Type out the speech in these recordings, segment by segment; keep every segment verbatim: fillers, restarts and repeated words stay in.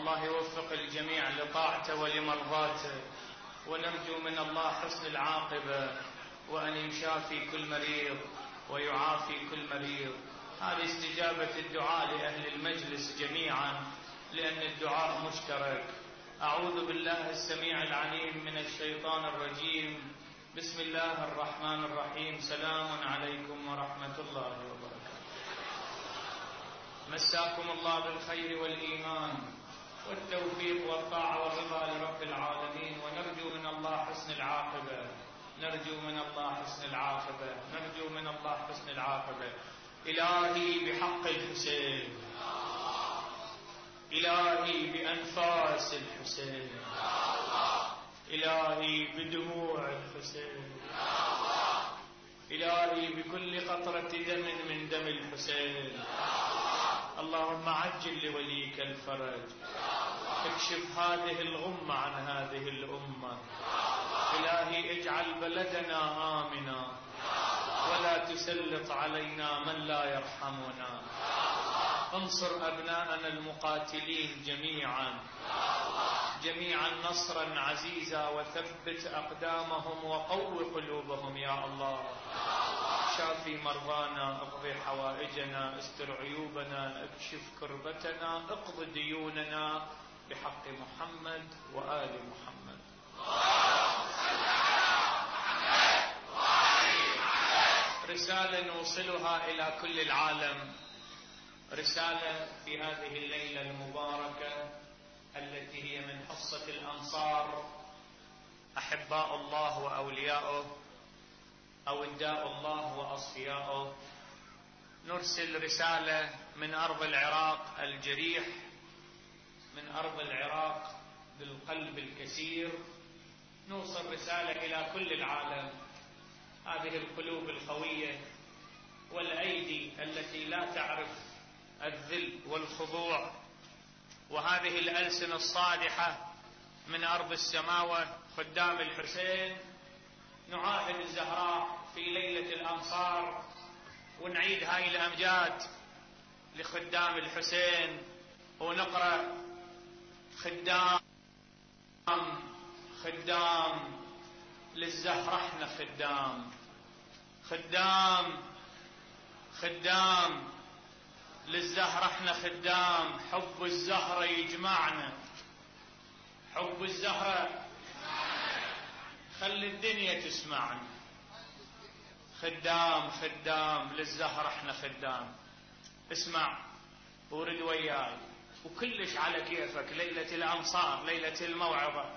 الله يوفق الجميع لطاعته ولمرضاته، ونرجو من الله حسن العاقبة، وأن يشافي كل مريض ويعافي كل مريض. هذه استجابة الدعاء لأهل المجلس جميعا، لأن الدعاء مشترك. أعوذ بالله السميع العليم من الشيطان الرجيم. بسم الله الرحمن الرحيم. سلام عليكم ورحمة الله وبركاته. مساكم الله بالخير والإيمان والتوفيق والطاعة والرضا لرب العالمين، ونرجو من الله حسن العاقبة، نرجو من الله حسن العاقبة، نرجو من الله حسن العاقبة. إلهي بحق الحسين، إلهي بأنفاس الحسين، إلهي بدموع الحسين، إلهي بكل قطرة دم من دم الحسين. اللهم عجل لوليك الفرج، اكشف هذه الغمة عن هذه الأمة. إلهي اجعل بلدنا آمنا، ولا تسلط علينا من لا يرحمنا. انصر أبناءنا المقاتلين جميعا جميعا نصرا عزيزا، وثبت أقدامهم وقو قلوبهم يا الله. شافي مرضانا، اقضي حوائجنا، استر عيوبنا، اكشف كربتنا، اقض ديوننا بحق محمد وآل محمد. رسالة نوصلها إلى كل العالم، رسالة في هذه الليلة المباركة التي هي من حصة الأنصار، أحباء الله وأولياؤه، أوداء الله وأصفياؤه. نرسل رسالة من أرض العراق الجريح، من أرض العراق بالقلب الكسير. نوصل رسالة إلى كل العالم. هذه القلوب القوية والأيدي التي لا تعرف الذل والخضوع، وهذه الألسنة الصادحة من أرض السماوة خدام الحسين. نعاهد الزهراء في ليلة الأنصار ونعيد هاي الأمجاد لخدام الحسين، ونقرأ خدام خدام للزهرة، احنا خدام خدام خدام للزهرة، احنا خدام. حب الزهرة يجمعنا، حب الزهرة خلي الدنيا تسمعنا. خدام خدام للزهرة، احنا خدام. اسمع ورد وياي وكلش على كيفك. ليلة الأنصار، ليلة الموعظة.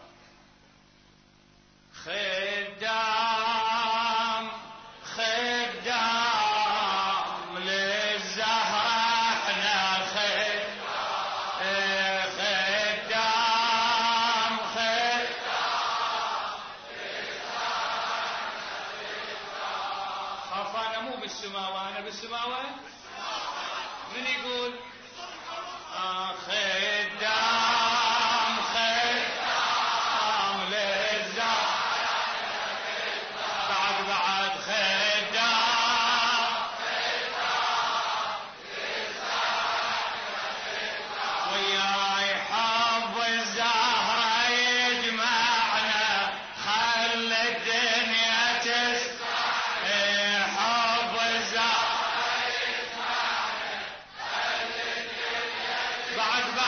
خدام خدام للزهرة، احنا خدام خدام خاف انا مو بالسماوة، انا بالسماوة. من يقول آه خدام خدام للزهرة، بعد بعد خدام وياي حب الزهرة يجمعنا، خلي الدنيا تسمع. حب الزهرة يجمعنا، خلي الدنيا تسمع. بعد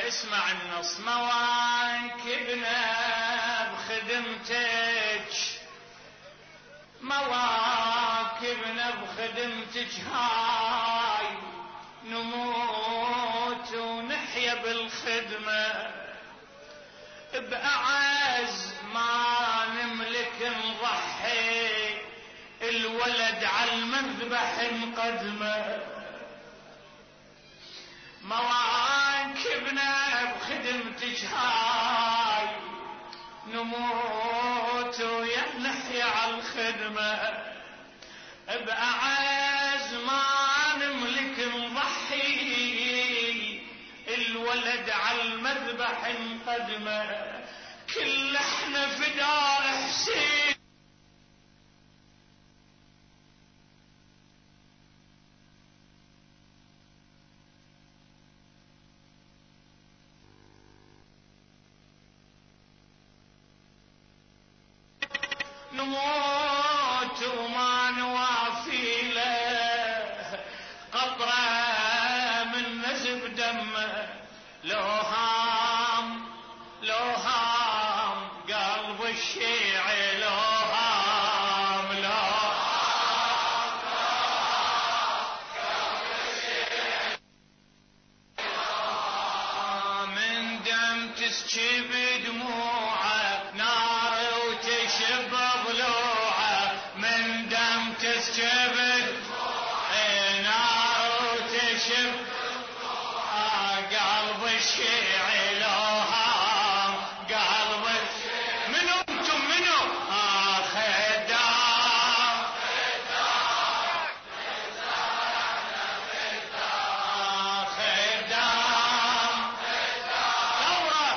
اسمع النص. مواكبنا بخدمتك، مواكبنا بخدمتك هاي، نموت ونحيا بالخدمة، بأعز ما نملك نضحي، الولد على المذبح نقدمه. مواكبنا بخدمتك هاي، نموت ونحيا على الخدمة، بأعز ما نملك نضحي، الولد على المذبح نقدمه، كل احنا فداء حسين. نموت وما نوافي له قطرة من نزف دمه، لو هام لو هام قلب الشيعي، لو هام لو هام قلب الشيعي، من دم تسكب دموعه نار وتشب ضلوعه، من دم تسكب نار وتشب قلب الشيعي، لو هام قلب الشيعي. منو انتم منو؟ آه خدام آه خدام ثورة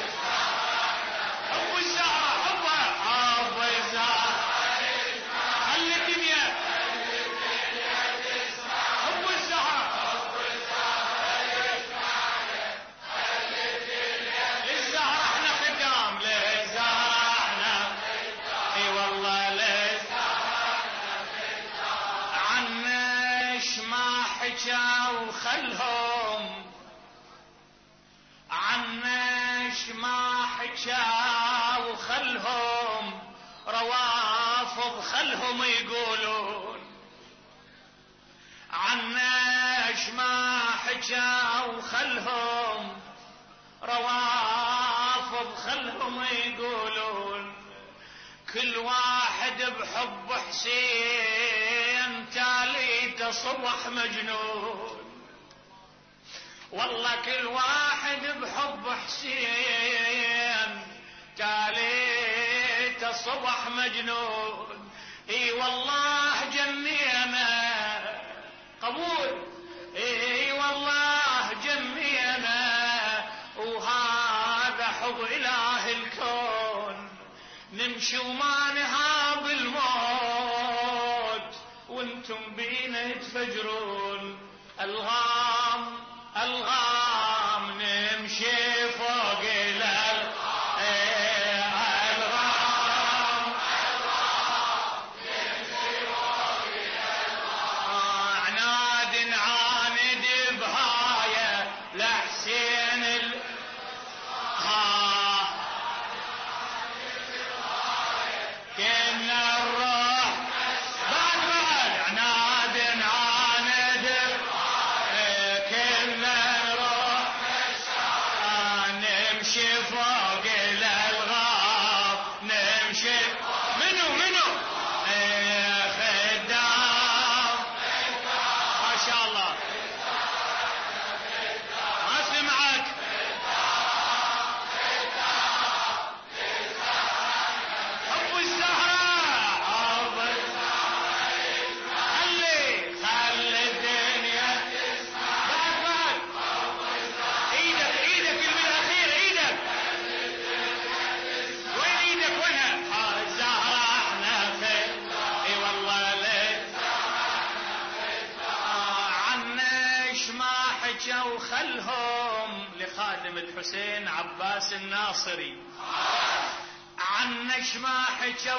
حب الزهرة، حبها حب الزهرة، خلي الدنيا حب الزهرة، للزهرة احنا خدام، للزهرة احنا اي والله للزهرة عنش ما حكى وخلهم، عنش ما حكى وخلهم، روافض خلهم يقولون، عنش ما حكى وخلهم، روافض خلهم يقولون، كل واحد بحب حسين تاليته صبح مجنون، والله كل واحد بحب حسين تاليته صبح مجنون، اي والله جنينا قبول، اي والله جنينا، وهذا حب اله الكون، نمشي وما نهاب الموت، وانتم بينا تفجرون، الغام الغام نمشي فوق الالغام، الغام نمشي فوق الالغام، عناد نعاند بهايه لحسين ال ها كنا الروح بعد بعد عناد نعاند كنا نروح نمشي فوق الالغام، نمشي منو منو خدام ما شاء الله ما سمعك حب الزهرة، حب خلي خلي الدنيا بعد بعد ايدك ايدك بالاخير ايدك وين ايدك وينها؟ آه الزهرة احنا خير، اي والله ليه آه عنش ما حكى وخلهم، لخادم الحسين عباس الناصري، عنش ما حكى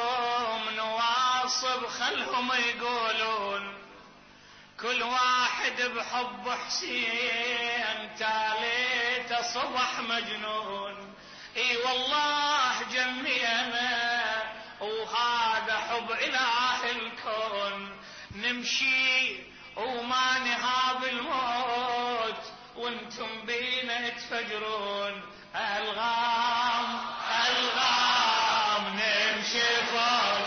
وخلهم، نواصب خلهم يقولون، كل واحد واحد بحب حسين تاليت صبح مجنون. اي والله جنينا وهذا حب اله الكون. نمشي وما نهاب الموت وانتم بينا تفجرون. الغام الغام نمشي فوق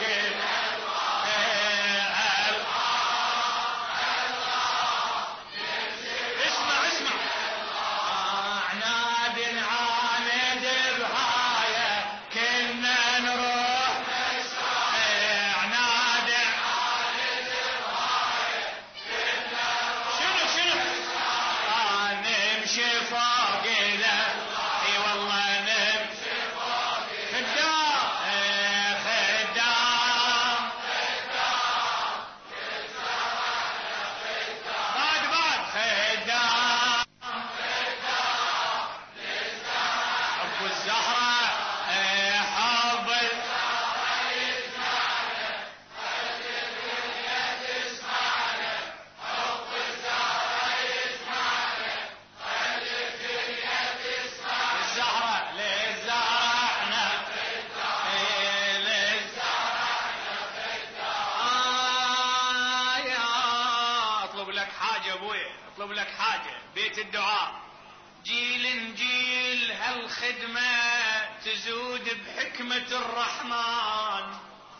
اطلب لك حاجة بيت الدعاء. جيل جيل هالخدمة تزود بحكمة الرحمن.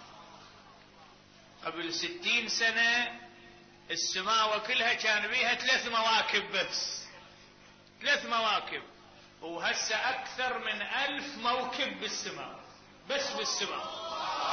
قبل ستين سنة السماوة كلها كان بيها ثلاث مواكب بس، ثلاث مواكب، وهسه أكثر من ألف موكب بالسماء، بس بالسماء.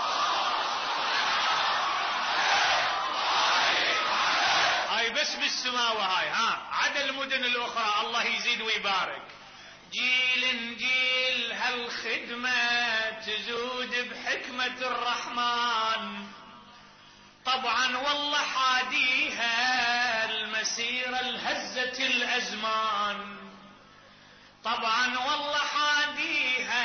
بس بالسماوة هاي، ها عدا المدن الأخرى الله يزيد ويبارك. جيل جيل هالخدمة تزود بحكمة الرحمن. طبعا والله حاديها المسيرة الهزت الأزمان. طبعا والله حاديها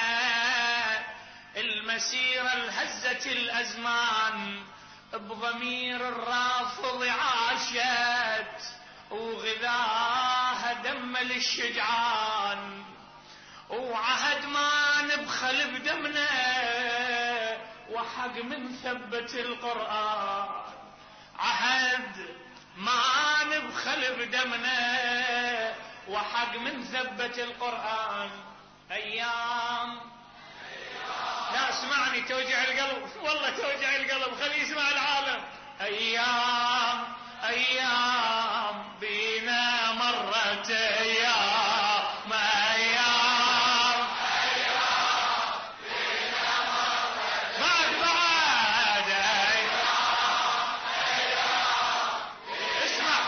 المسيرة الهزت الأزمان. بضمير الرافض عاشت وغذاها دم للشجعان. وعهد ما نبخل بدمنا وحق من ثبت القرآن. عهد ما نبخل بدمنا وحق من ثبت القرآن. أيام لا اسمعني توجع القلب، والله توجع القلب، خلي يسمع العالم. ايام ايام بينا مرت ايام ايام ايام بينا مرت بعد بعد ايام ايام اسمع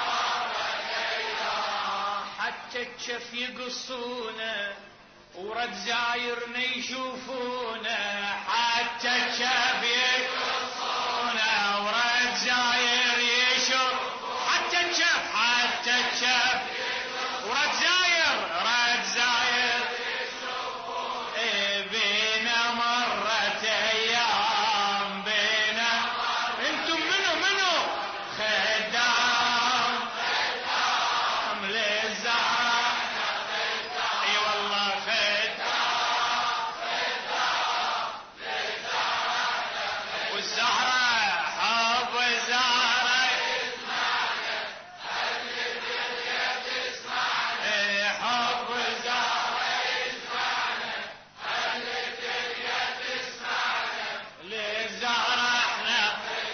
حتى الشف يقصونه ورد زايرنا يشوفونا. حتى الشاف يقصونا ورد زاير يشوف. حتى الشاف حتى الشاف ورد زاير رد زاير يشوفونا. بينا مرت ايام بينا. انتم منو منو خدام خدام للزهر. اي والله والزهرة حب الزهرة يسمعنا. خلي الدنيا تسمعنا. حب الزهرة يسمعنا. خلي الدنيا تسمعنا. للزهرة احنا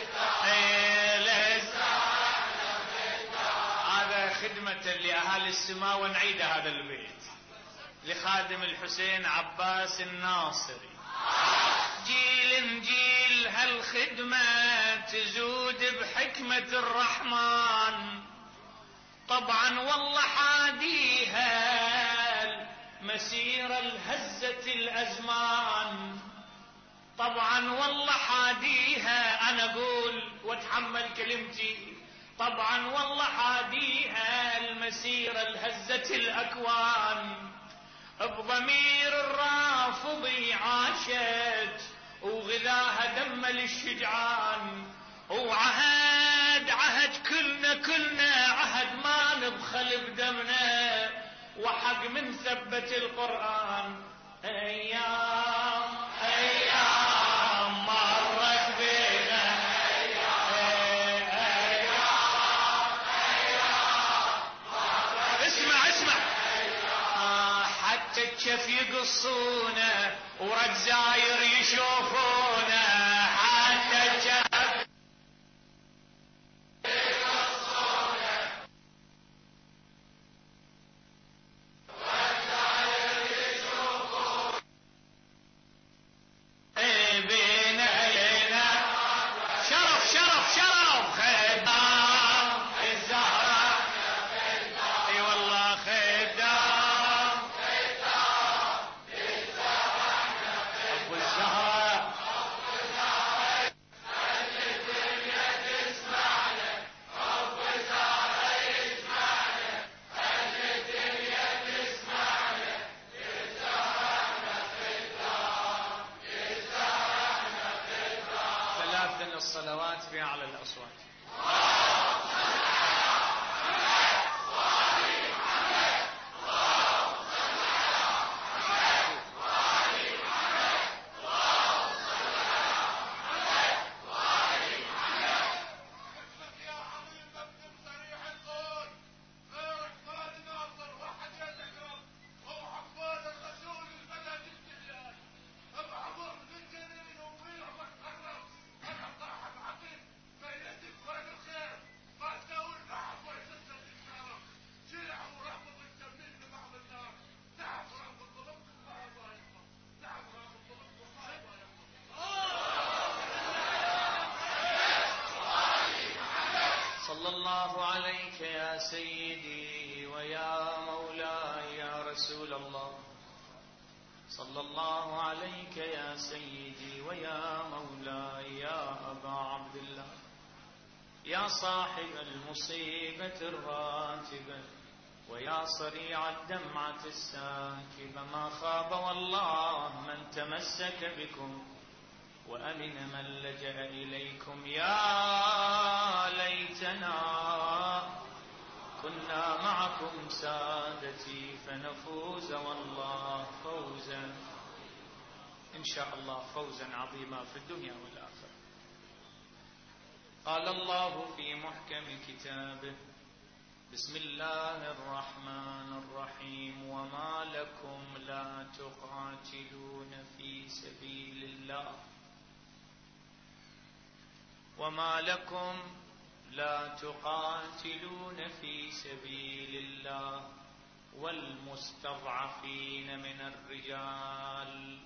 للزهرة احنا. هذا خدمة لأهالي السماء. ونعيد هذا البيت لخادم الحسين عباس الناصري. جيل جيل هالخدمة تزود بحكمة الرحمن. طبعا والله حاديها المسيرة الهزت الأزمان. طبعا والله حاديها. أنا أقول وأتحمل كلمتي. طبعا والله حاديها المسيرة الهزت الأكوان. بضمير الرافض عاشت وغذاها دم للشجعان. وعهد عهد كلنا كلنا عهد ما القرآن أيام أيام مرت بنا أيام أيام اسمع اسمع آه حتى الكف يقصونه ورد زاير يشوفونه حتى الكف الصلوات بأعلى الأصوات. صلى الله عليك يا سيدي ويا مولاي يا رسول الله. صلى الله عليك يا سيدي ويا مولاي يا أبا عبد الله يا صاحب المصيبة الراتبة ويا صريع الدمعة الساكبة. ما خاب والله من تمسك بكم وأمن من لجأ إليكم. يا ليتنا كنا معكم سادتي فنفوز والله فوزا إن شاء الله فوزا عظيما في الدنيا والآخرة. قال الله في محكم كتابه بسم الله الرحمن الرحيم وما لكم لا تقاتلون في سبيل الله وما لكم لا تقاتلون في سبيل الله والمستضعفين من الرجال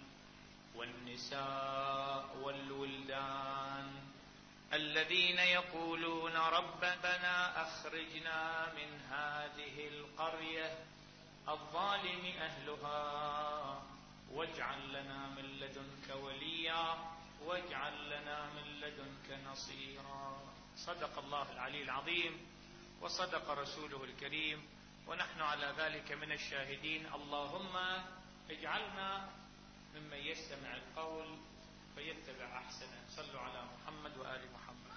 والنساء والولدان الذين يقولون ربنا أخرجنا من هذه القرية الظالم أهلها واجعل لنا من لدنك وليا واجعل لنا من لدنك نصيرا. صدق الله العلي العظيم وصدق رسوله الكريم ونحن على ذلك من الشاهدين. اللهم اجعلنا ممن يستمع القول فيتبع أحسنه. صلوا على محمد وآل محمد.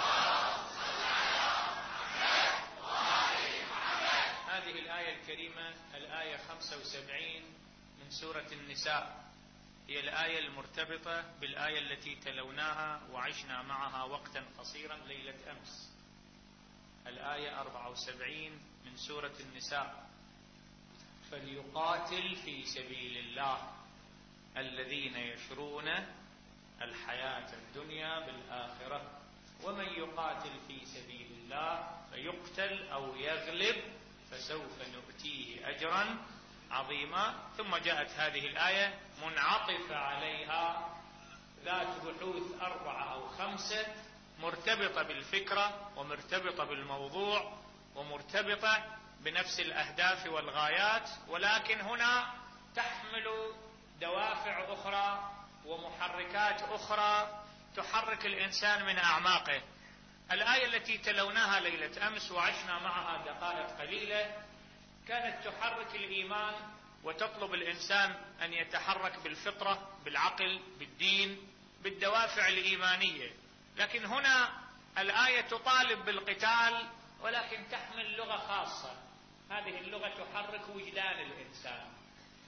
هذه الآية الكريمة الآية خمسة وسبعين من سورة النساء هي الآية المرتبطة بالآية التي تلوناها وعشنا معها وقتا قصيرا ليلة أمس. الآية أربعة وسبعين من سورة النساء فليقاتل في سبيل الله الذين يشرون الحياة الدنيا بالآخرة ومن يقاتل في سبيل الله فيقتل أو يغلب فسوف نؤتيه أجرا عظيما. ثم جاءت هذه الآية منعطفة عليها ذات بحوث أربعة أو خمسة مرتبطة بالفكرة ومرتبطة بالموضوع ومرتبطة بنفس الأهداف والغايات، ولكن هنا تحمل دوافع أخرى ومحركات أخرى تحرك الإنسان من أعماقه. الآية التي تلوناها ليلة أمس وعشنا معها دقائق قليلة كانت تحرك الإيمان وتطلب الإنسان أن يتحرك بالفطرة بالعقل بالدين بالدوافع الإيمانية، لكن هنا الآية تطالب بالقتال ولكن تحمل لغة خاصة. هذه اللغة تحرك وجدان الإنسان،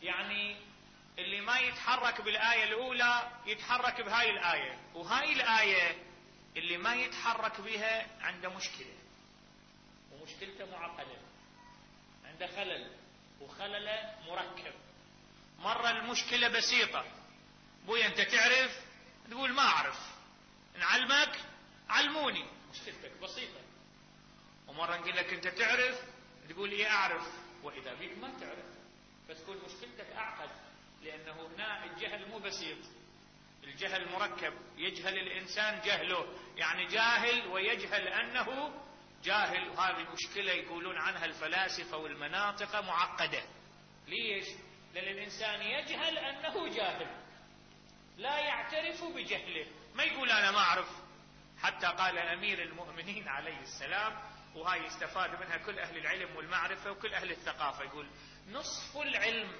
يعني اللي ما يتحرك بالآية الأولى يتحرك بهاي الآية، وهاي الآية اللي ما يتحرك بها عنده مشكلة، ومشكلته معقدة، عنده خلل، وخلله مركب. مرة المشكلة بسيطة، بويا انت تعرف، تقول ما اعرف، نعلمك، علموني، مشكلتك بسيطة. ومرة نقول لك انت تعرف، تقول ايه اعرف، واذا بيك ما تعرف، فتكون مشكلتك اعقد، لانه هنا الجهل مو بسيط، الجهل مركب، يجهل الانسان جهله، يعني جاهل ويجهل انه جاهل. وهذه مشكلة يقولون عنها الفلاسفة والمناطق معقدة. ليش؟ لأن الإنسان يجهل أنه جاهل، لا يعترف بجهله، ما يقول أنا ما أعرف. حتى قال أمير المؤمنين عليه السلام، وهاي استفاد منها كل أهل العلم والمعرفة وكل أهل الثقافة، يقول نصف العلم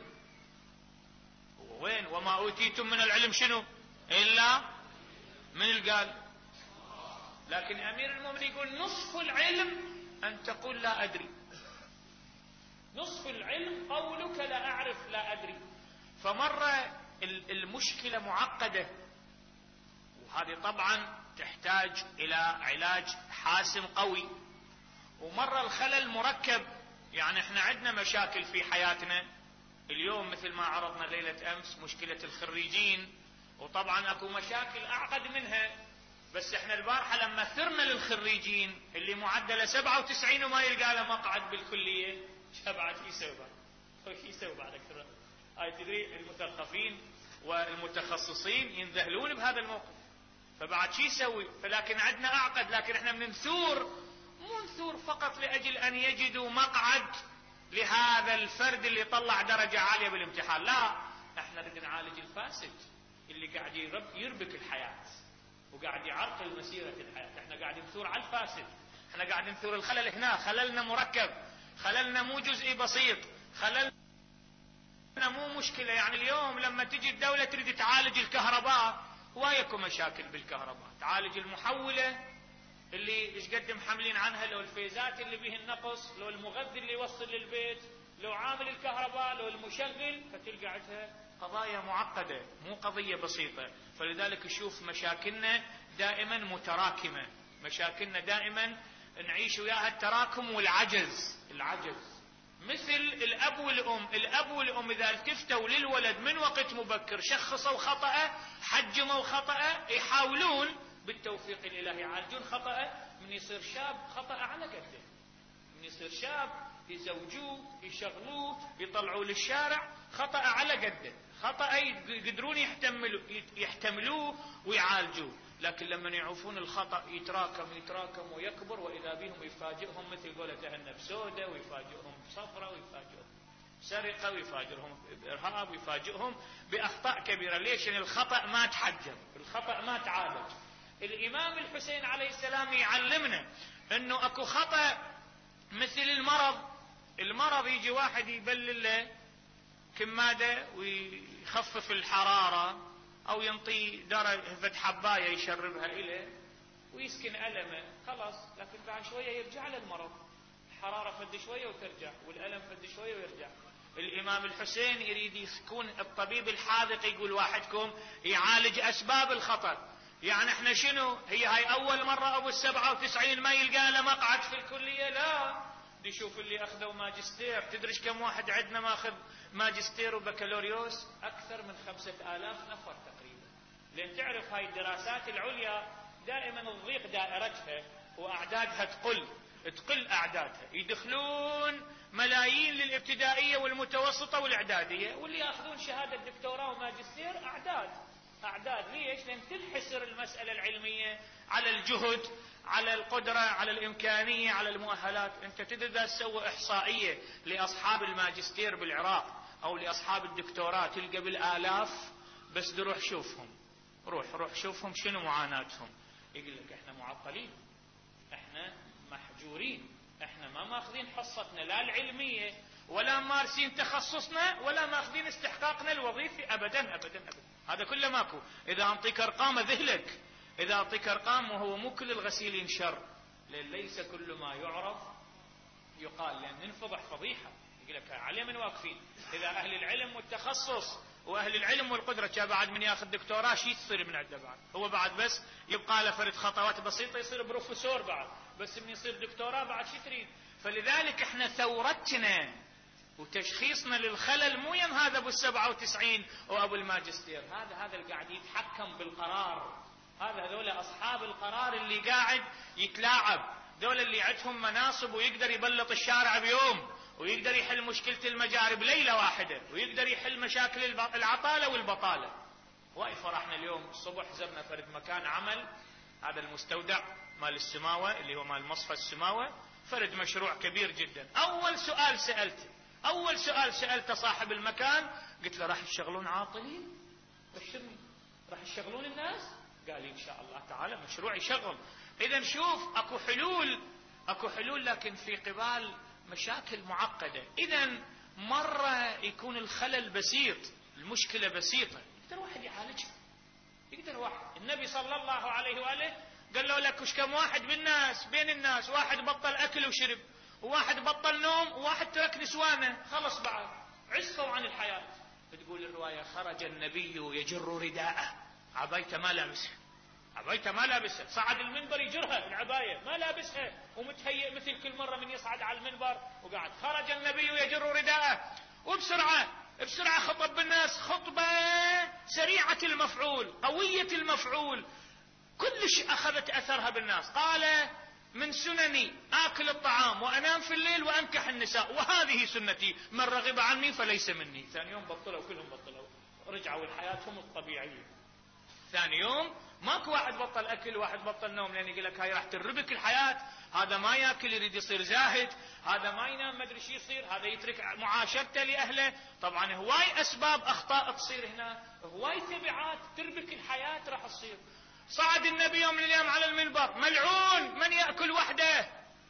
وين؟ وما أوتيتم من العلم شنو؟ إلا من القال. لكن أمير المؤمنين يقول نصف العلم أن تقول لا أدري، نصف العلم قولك لا أعرف لا أدري. فمرة المشكلة معقدة، وهذه طبعا تحتاج إلى علاج حاسم قوي. ومرة الخلل مركب، يعني احنا عندنا مشاكل في حياتنا اليوم مثل ما عرضنا ليلة أمس، مشكلة الخريجين، وطبعا أكو مشاكل أعقد منها. بس احنا البارحة لما ثرنا للخريجين اللي معدله سبعة وتسعين وما يلقى له مقعد بالكلية، شبعت شو يسوي بعد؟ شو يسوي بعد أكثر؟ هاي تدري المثقفين والمتخصصين ينذهلون بهذا الموقف، فبعد شو يسوي؟ فلكن عندنا أعقد، لكن احنا بننثور، مو نثور فقط لأجل أن يجدوا مقعد لهذا الفرد اللي طلع درجة عالية بالامتحان، لا، احنا بدنا نعالج الفاسد اللي قاعد يربك الحياة وقاعد يعرقل مسيرة الحياة. احنا قاعد نثور على الفاسد، احنا قاعد نثور الخلل هنا، خللنا مركب، خللنا مو جزئي بسيط، خللنا مو مشكلة. يعني اليوم لما تجي الدولة تريد تعالج الكهرباء، وايكو مشاكل بالكهرباء، تعالج المحولة اللي ايش قد محملين عنها، لو الفيزات اللي به النقص، لو المغذي اللي يوصل للبيت، لو عامل الكهرباء، لو المشغل، فتلقى عندها قضايا معقدة، مو قضية بسيطة. فلذلك نشوف مشاكلنا دائما متراكمة، مشاكلنا دائما نعيش وياها التراكم والعجز. العجز مثل الأب والأم، الأب والأم إذا التفتوا للولد من وقت مبكر، شخصوا خطأه، حجموا خطأه، يحاولون بالتوفيق الإلهي يعالجون خطأه، من يصير شاب خطأ على قده، من يصير شاب يزوجوه، يشغلوه، يطلعوه للشارع، خطأ على قده، خطأ يقدرون يحتملوا يحتملوه ويعالجوه. لكن لما يعوفون الخطأ يتراكم يتراكم ويكبر، وإذا بهم يفاجئهم مثل قولة جهنم سودة، ويفاجئهم صفرة، ويفاجئهم سرقة، ويفاجئهم إرهاب، ويفاجئهم بأخطاء كبيرة. ليش؟ يعني الخطأ ما تحجم، الخطأ ما تعالج. الإمام الحسين عليه السلام يعلمنا أنه أكو خطأ مثل المرض. المرض يجي واحد يبلل له كمادة ويخفف الحرارة، أو ينطي درجة حباية يشربها إليه ويسكن ألمه، خلاص. لكن بعد شوية يرجع للمرض، الحرارة فد شوية وترجع، والألم فد شوية ويرجع. الإمام الحسين يريد يكون الطبيب الحاذق، يقول واحدكم يعالج أسباب الخطأ. يعني احنا شنو؟ هي هاي أول مرة أبو السبعة وتسعين ما يلقى له مقعد في الكلية؟ لا، دي شوف اللي أخذوا ماجستير. تدري كم واحد عندنا ماخذ ماجستير وبكالوريوس؟ أكثر من خمسة آلاف نفر تقريبا. لأن تعرف هاي الدراسات العليا دائما تضيق دائرتها وأعدادها تقل تقل أعدادها، يدخلون ملايين للابتدائية والمتوسطة والإعدادية، واللي يأخذون شهادة دكتوراه وماجستير أعداد أعداد. ليش؟ لأن تنحسر المسألة العلمية على الجهد، على القدرة، على الإمكانية، على المؤهلات. أنت تقدر تسوي إحصائية لأصحاب الماجستير بالعراق أو لأصحاب الدكتوراه تلقى بالآلاف، بس روح شوفهم، روح روح شوفهم شنو معاناتهم. يقول لك إحنا معطلين، إحنا محجورين، إحنا ما ماخذين حصتنا لا العلمية، ولا مارسين تخصصنا، ولا ماخذين استحقاقنا الوظيفي أبدا أبدا أبدا. هذا كله ماكو. إذا أعطيك أرقام ذهلك، إذا أعطيك أرقام، وهو مو كل الغسيل ينشر، لأن ليس كل ما يعرف يقال، لأن ننفضح فضيحة. يقول لك عليه من واقفين. إذا أهل العلم والتخصص وأهل العلم والقدرة كان بعد من ياخذ دكتوراه شي تصير من عنده بعد، هو بعد بس يبقى له فرد خطوات بسيطة يصير بروفيسور بعد، بس من يصير دكتوراه بعد شي تريد. فلذلك احنا ثورتنا وتشخيصنا للخلل مو يم هذا ابو السبعة وتسعين وابو الماجستير، هذا هذا اللي قاعد يتحكم بالقرار، هذا هذول اصحاب القرار اللي قاعد يتلاعب، دول اللي عندهم مناصب ويقدر يبلط الشارع بيوم، ويقدر يحل مشكلة المجاري بليلة واحدة، ويقدر يحل مشاكل العطالة والبطالة. وايد فرحنا اليوم الصبح زرنا فرد مكان عمل، هذا المستودع مال السماوة اللي هو مال مصفى السماوة، فرد مشروع كبير جدا. اول سؤال سألته اول سؤال سألته صاحب المكان، قلت له راح يشغلون عاطلين؟ بشرني راح يشغلون الناس؟ قال لي ان شاء الله تعالى مشروع يشغل. اذا شوف اكو حلول اكو حلول لكن في قبال مشاكل معقدة. اذا مرة يكون الخلل بسيط، المشكلة بسيطة، يقدر واحد يعالجها، يقدر واحد. النبي صلى الله عليه وآله قال له لك وش كم واحد بالناس بين الناس، واحد بطل اكل وشرب، وواحد بطل نوم، وواحد ترك نسوانه، خلص بعد عصوا عن الحياة. بتقول الرواية خرج النبي يجر رداءه، عبايته ما لابسها، عبايته ما لابسها، صعد المنبر يجرها العباية ما لابسها، ومتهيئ مثل كل مرة من يصعد على المنبر وقاعد. خرج النبي يجر رداءه، وبسرعة بسرعة خطب بالناس خطبة سريعة المفعول قوية المفعول، كلش أخذت أثرها بالناس. قال من سنني آكل الطعام وأنام في الليل وأنكح النساء، وهذه سنتي، من رغب عني فليس مني. ثاني يوم بطلوا كلهم بطلوا، رجعوا لحياتهم الطبيعية. ثاني يوم ماكو واحد بطل أكل واحد بطل نوم، لأن يقول لك هاي راح تربك الحياة، هذا ما يأكل يريد يصير زاهد، هذا ما ينام ما أدري شو يصير، هذا يترك معاشرته لأهله. طبعا هواي أسباب أخطاء تصير هنا، هواي تبعات تربك الحياة راح تصير. صعد النبي يوم من الأيام على المنبر، ملعون من يأكل وحده،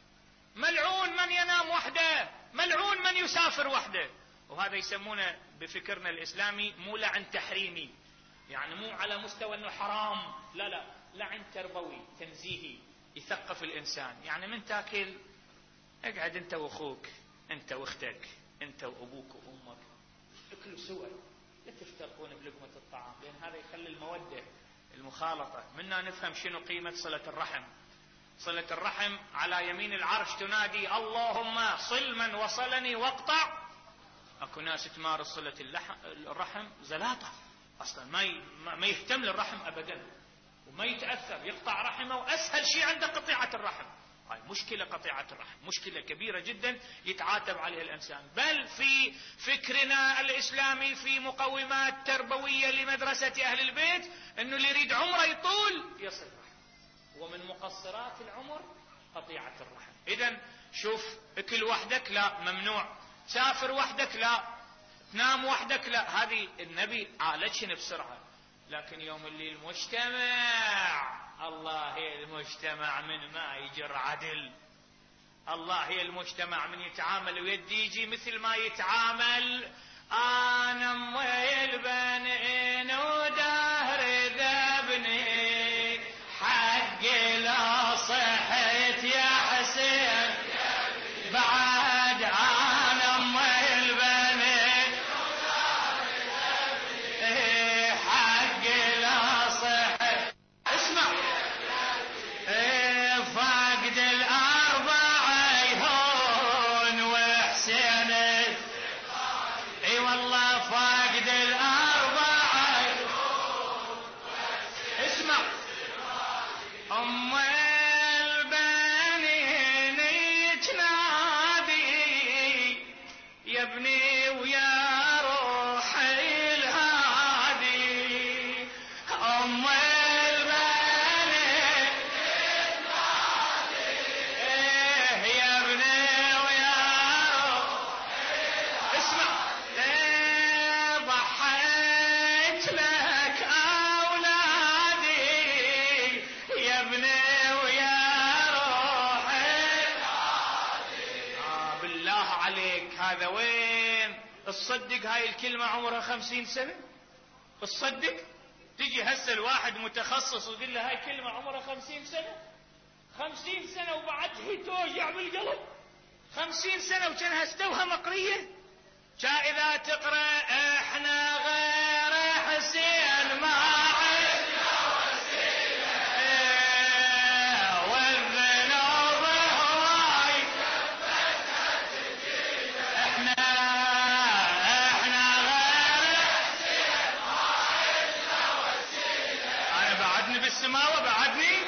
ملعون من ينام وحده، ملعون من يسافر وحده. وهذا يسمونه بفكرنا الإسلامي مو لعن تحريمي، يعني مو على مستوى انه حرام، لا لا، لعن تربوي تنزيهي يثقف الانسان. يعني من تاكل اقعد انت واخوك، انت واختك، انت وابوك وامك، اكلوا سوا، لا تفترقون بلقمة الطعام، لان هذا يخلي المودة المخالطة. منا نفهم شنو قيمة صلة الرحم. صلة الرحم على يمين العرش تنادي اللهم صل من وصلني واقطع. اكو ناس تمارس صلة الرحم زلاطة، اصلا ما ما يهتم للرحم ابدا وما يتاثر، يقطع رحمه، واسهل شيء عنده قطيعه الرحم. هاي مشكله، قطيعه الرحم مشكله كبيره جدا يتعاتب عليها الانسان. بل في فكرنا الاسلامي في مقومات تربويه لمدرسه اهل البيت انه اللي يريد عمره يطول يصل رحم، ومن مقصرات العمر قطيعه الرحم. اذا شوف، اكل وحدك لا ممنوع، سافر وحدك لا، تنام وحدك لا، هذه النبي عالجهن بسرعة. لكن يوم اللي المجتمع، الله هي المجتمع من ما يجر عدل، الله هي المجتمع من يتعامل ويدي يجي مثل ما يتعامل انا امي البنين ودهر ذبني حقي لا صحيت يا حسين بعد انا امي البنين حقي لا صحيت. اسمع، فاقد الاربعه يهون وحسين، اي والله فاقد الاربعه يهون وحسين. اسمع، ام البنين تنادي يا ابني ويا روحي الهادي، ام البنين تنادي يا ابني ويا روحي الهادي. اسمع، ضحيت لك اولادي يا ابني ويا روحي الهادي. آه بالله عليك، هذا وين تصدق هاي الكلمة عمرها خمسين سنة؟ تصدق؟ تجي هسه الواحد متخصص ويقول له هاي كلمة عمرها خمسين سنة، خمسين سنة وبعد هي توجع بالقلب. خمسين سنة وكانها استوها مقرية. جا إذا تقرأ احنا غير حسين ما عندنا وسيلة والذنوب هواي كفتها تجينا احنا احنا غير حسين ما عندنا وسيلة. أنا بعدني بالسماوة بعدني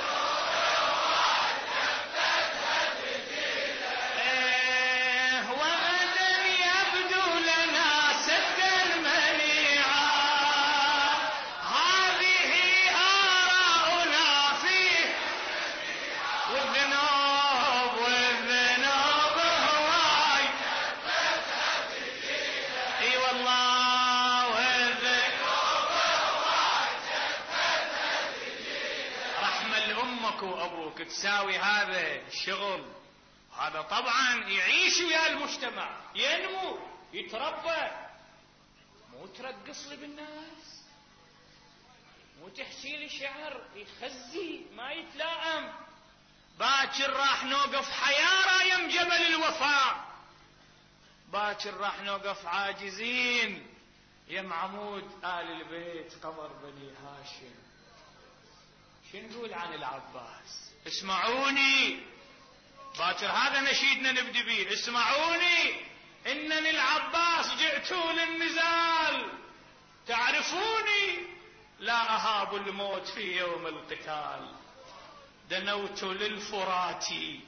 وابوك تساوي هذا الشغل. هذا طبعا يعيش ويا المجتمع، ينمو يتربى. مو ترقص لي بالناس، مو تحكي لي شعر يخزي ما يتلائم. باكر راح نوقف حيارى يم جبل الوفاء، باكر راح نوقف عاجزين يم عمود آل البيت قبر بني هاشم. شو نقول عن العباس؟ اسمعوني، باكر هذا نشيدنا نبدي به. اسمعوني انني العباس جئت للنزال، تعرفوني لا اهاب الموت في يوم القتال. دنوت للفرات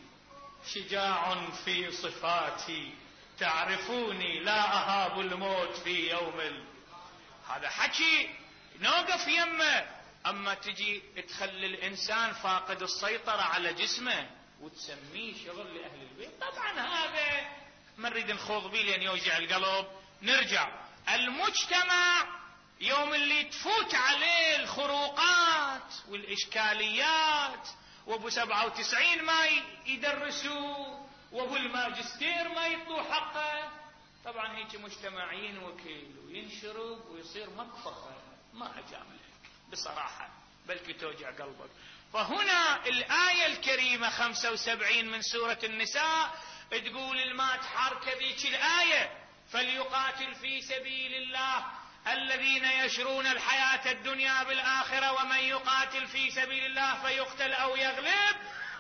شجاع في صفاتي، تعرفوني لا اهاب الموت في يوم ال... هذا حكي نوقف يمه. اما تجي تخلي الانسان فاقد السيطرة على جسمه وتسميه شغل لاهل البيت، طبعا هذا ما نريد نخوض به لان يوجع القلب. نرجع المجتمع يوم اللي تفوت عليه الخروقات والاشكاليات، وابو سبعة وتسعين ما يدرسوه وابو الماجستير ما يطلو حقه، طبعا هيك مجتمعين وكيل وينشرب ويصير مكفخه. ما اجاملك بصراحة بلكي توجع قلبك. فهنا الآية الكريمة خمسة وسبعين من سورة النساء تقول المات حركة ذيك الآية: فليقاتل في سبيل الله الذين يشرون الحياة الدنيا بالآخرة ومن يقاتل في سبيل الله فيقتل أو يغلب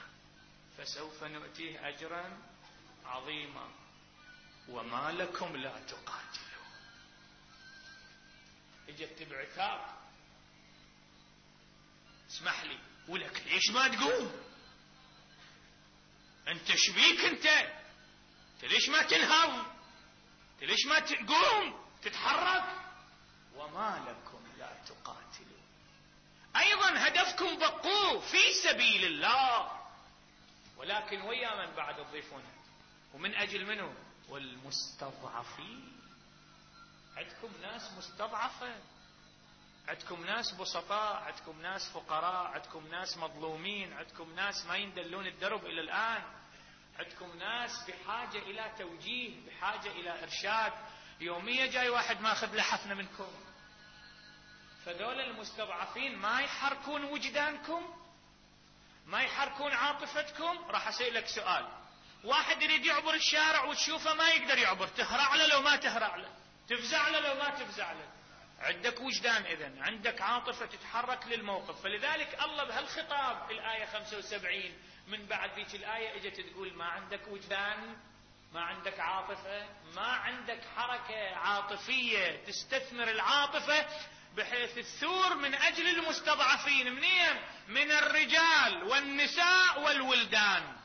فسوف نؤتيه أجرا عظيما وما لكم لا تقاتلون. اجت بعتاب: اسمح لي ولك ليش ما تقوم؟ انت شبيك؟ انت انت ليش ما تنهض؟ انت ليش ما تقوم تتحرك؟ وما لكم لا تقاتلون. ايضا هدفكم بقوه في سبيل الله، ولكن ويا من بعد تضيفونها؟ ومن اجل منه؟ والمستضعفين. عندكم ناس مستضعفه، عندكم ناس بسطاء، عندكم ناس فقراء، عندكم ناس مظلومين، عندكم ناس ما يندلون الدرب الى الان، عندكم ناس بحاجة الى توجيه، بحاجة الى ارشاد. يوميا جاي واحد ماخذ له حفنة منكم. فذول المستضعفين ما يحركون وجدانكم، ما يحركون عاطفتكم. راح اسألك سؤال: واحد يريد يعبر الشارع وتشوفه ما يقدر يعبر، تهرع له لو ما تهرع له؟ تفزع له لو ما تفزع له؟ عندك وجدان، إذن عندك عاطفة تتحرك للموقف. فلذلك الله بهالخطاب الآية خمسة وسبعين من بعد ذيك الآية اجت تقول: ما عندك وجدان، ما عندك عاطفة، ما عندك حركة عاطفية تستثمر العاطفة بحيث تثور من أجل المستضعفين. منين؟ من الرجال والنساء والولدان.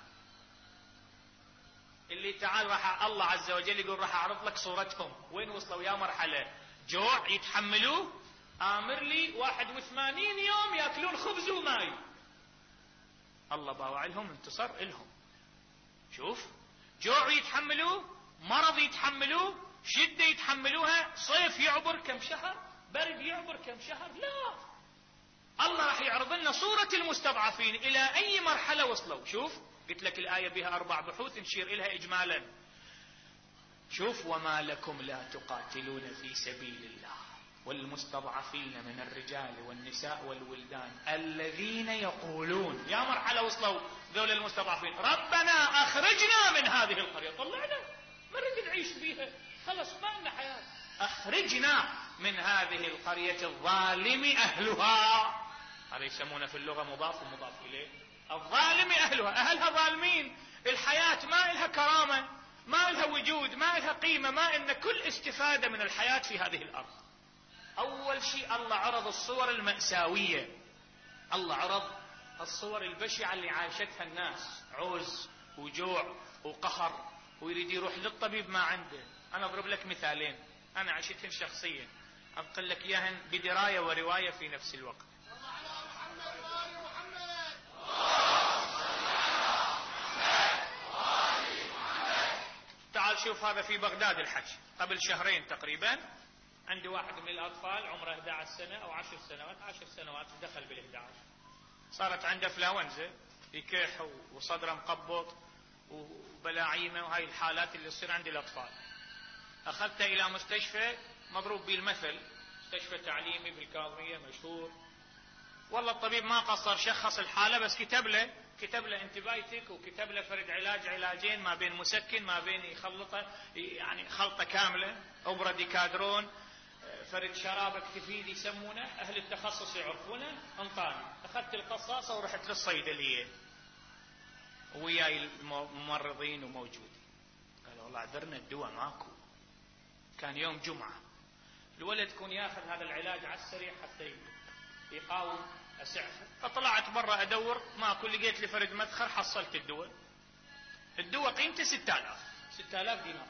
اللي تعال راح الله عز وجل يقول راح أعرض لك صورتهم وين وصلوا يا مرحلة جوع يتحملوه. آمر لي واحد وثمانين يوم يأكلون خبز وماي، الله باوع لهم انتصر لهم. شوف، جوع يتحملوه، مرض يتحملوه، شدة يتحملوها، صيف يعبر كم شهر، برد يعبر كم شهر. لا، الله راح يعرض لنا صورة المستضعفين إلى أي مرحلة وصلوا. شوف، قلت لك الآية بها أربع بحوث نشير إليها إجمالا. شوف: وما لكم لا تقاتلون في سبيل الله والمستضعفين من الرجال والنساء والولدان الذين يقولون. يا مرحلة وصلوا ذول المستضعفين: ربنا أخرجنا من هذا هذه القرية، طلعنا ما نريد نعيش فيها، خلص ما لنا حياة. أخرجنا من هذه القرية الظالم أهلها. هذا يسمونه في اللغة مضاف ومضاف إليه. الظالم أهلها، أهلها ظالمين، الحياة ما لها كرامة، ما لها وجود، ما لها قيمة، ما إن كل استفادة من الحياة في هذه الأرض. أول شيء الله عرض الصور المأساوية، الله عرض الصور البشعة اللي عاشتها الناس، عوز وجوع وقهر، ويريد يروح للطبيب ما عنده. أنا أضرب لك مثالين أنا عشتهن شخصيا، أنقل لك إياهن بدراية ورواية في نفس الوقت. تعال شوف، هذا في بغداد الحكي قبل شهرين تقريبا. عندي واحد من الأطفال عمره إحدى عشرة سنة أو عشر سنوات، عشر سنوات دخل بالإحدى عشر، صارت عنده فلاونزا، يكح وصدره مقبض وبلاعيمة، وهاي الحالات اللي تصير عند الأطفال. أخذته إلى مستشفى مضروب به المثل، مستشفى تعليمي بالكاظمية مشهور. والله الطبيب ما قصر، شخص الحالة بس كتب له كتب له انتبايتك، وكتب له فرد علاج علاجين ما بين مسكن ما بين يخلطه، يعني خلطة كاملة، أوبرا ديكادرون، فرد شراب اكتفيد يسمونه، أهل التخصص يعرفونه. انطاني، أخذت القصاصة ورحت للصيدلية وياي الممرضين وموجود. قالوا والله عذرنا الدواء ماكو، كان يوم جمعة، الولد كون ياخذ هذا العلاج على السريع حتى يقاوم أسعفه. فطلعت برا أدور ماكو، لقيت لي فرد مدخر، حصلت الدواء. الدواء قيمته ستة آلاف ستة آلاف دينار.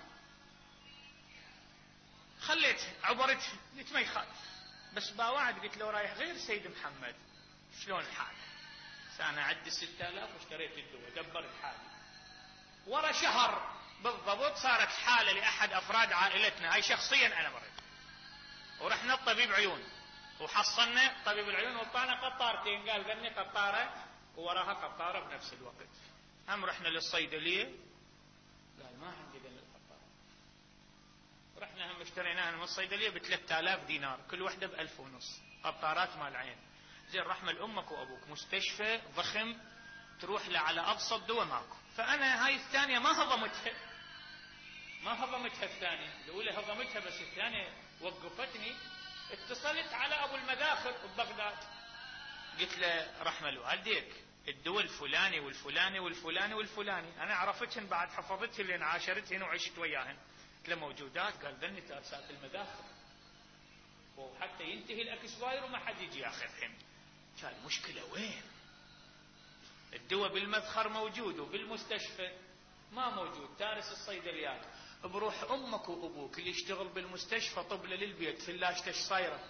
خليت عبرت، قلت ما يخالف، بس باوعد قلت له رايح غير سيد محمد، شلون حالي؟ أنا عدي ستة آلاف واشتريت الدواء، دبرت حالي. ورا شهر بالضبط صارت حالة لأحد أفراد عائلتنا، هاي شخصيا أنا مريت، ورحنا الطبيب عيون وحصلنا طبيب العيون وطانا قطارتين، قال ذني قطارة ووراها قطارة بنفس الوقت. هم رحنا للصيدلية، قال ما عندي ذني القطارة. رحنا هم اشتريناها من الصيدلية ب ثلاثة آلاف دينار، كل واحدة بألف ونص، قطارات مال عين. زين رحمة لأمك وأبوك، مستشفى ضخم تروح له على أبسط دواء ماكو. فأنا هاي الثانية ما هضمتها ما هضمتها الثانية، الأولى هضمتها بس الثانية وقفتني. اتصلت على أبو المذاخر ببغداد، قلت له رحمة لوالديك الدواء الفلاني والفلاني والفلاني والفلاني، أنا عرفتهن بعد حفظتهن لأن عاشرتهن وعشت وياهن. قلت له موجودات؟ قال ذني تأسات المذاخر، وحتى ينتهي الأكسواير وما حد يجي ياخذهن. كان المشكلة وين؟ الدواء بالمذخر موجود وبالمستشفى ما موجود. تارس الصيدليات، بروح أمك وأبوك اللي يشتغل بالمستشفى طبله للبيت فلاش ايش صايرة،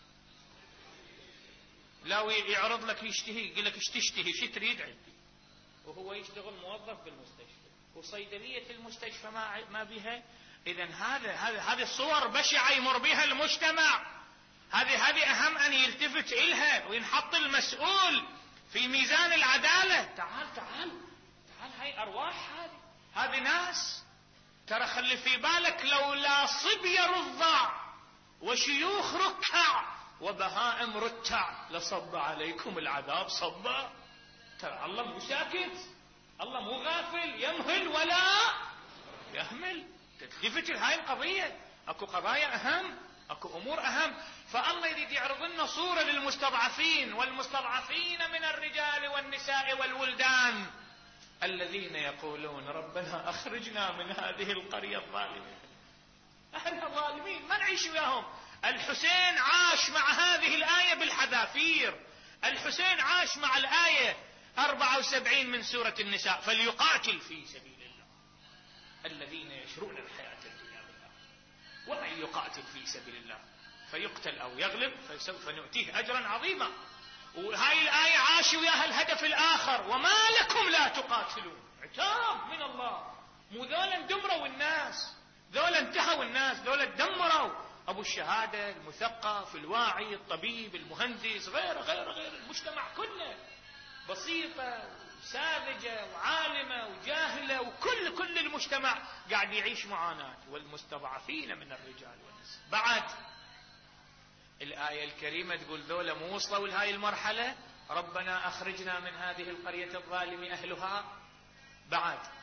لا يعرض لك يشتهي، يقول لك ايش تشتهي، ايش تريد عندي، وهو يشتغل موظف بالمستشفى، وصيدلية المستشفى ما ما بها. إذا هذا هذا هذه صور بشعة يمر بها المجتمع. هذه هذه أهم أن يلتفت إلها وينحط المسؤول في ميزان العدالة. تعال تعال تعال، هاي أرواح، هذه هذه ناس. ترى خلي في بالك، لولا صبي رضع وشيوخ ركع وبهائم رتع لصب عليكم العذاب صبا. ترى الله مو ساكت، الله مو غافل، يمهل ولا يهمل. تلتفت لهاي القضية، اكو قضايا اهم، اكو امور اهم. فالله يريد يعرض لنا صورة للمستضعفين، والمستضعفين من الرجال والنساء والولدان الذين يقولون ربنا أخرجنا من هذه القرية الظالمة. أهلها ظالمين ما نعيش وياهم. الحسين عاش مع هذه الآية بالحذافير. الحسين عاش مع الآية أربعة وسبعين من سورة النساء، فليقاتل في سبيل الله الذين يشرون الحياة الدنيا بالآخرة. ومن يقاتل في سبيل الله فيقتل أو يغلب فسوف نؤتيه أجرا عظيما. وهاي الآية عاش وياها الهدف الآخر، وما لكم لا تقاتلون. عتاب من الله، مو ذولا دمروا الناس، ذولا انتهوا الناس، ذولا دمروا. أبو الشهادة، المثقف، الواعي، الطبيب، المهندس، غير غير غير المجتمع كله، بسيطة وساذجة وعالمة وجاهلة، وكل كل المجتمع قاعد يعيش معاناة. والمستضعفين من الرجال والنساء. بعد الآية الكريمة تقول ذولا مو وصلوا لهاي المرحلة، ربنا أخرجنا من هذه القرية الظالم أهلها. بعد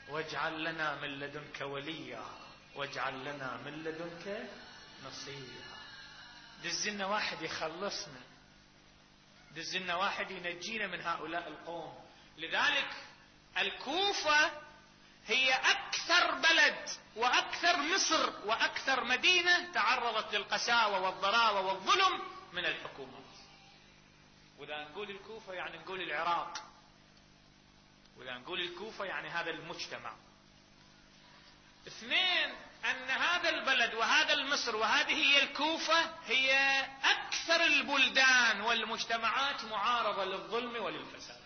واجعل لنا من لدنك وليا واجعل لنا من لدنك نصيرا. دزلنا واحد يخلصنا، دزلنا واحد ينجينا من هؤلاء القوم. لذلك الكوفة هي أكثر بلد وأكثر مصر وأكثر مدينة تعرضت للقساوة والضراوة والظلم من الحكومات. وإذا نقول الكوفة يعني نقول العراق، وإذا نقول الكوفة يعني هذا المجتمع. اثنين، أن هذا البلد وهذا المصر وهذه هي الكوفة هي أكثر البلدان والمجتمعات معارضة للظلم وللفساد،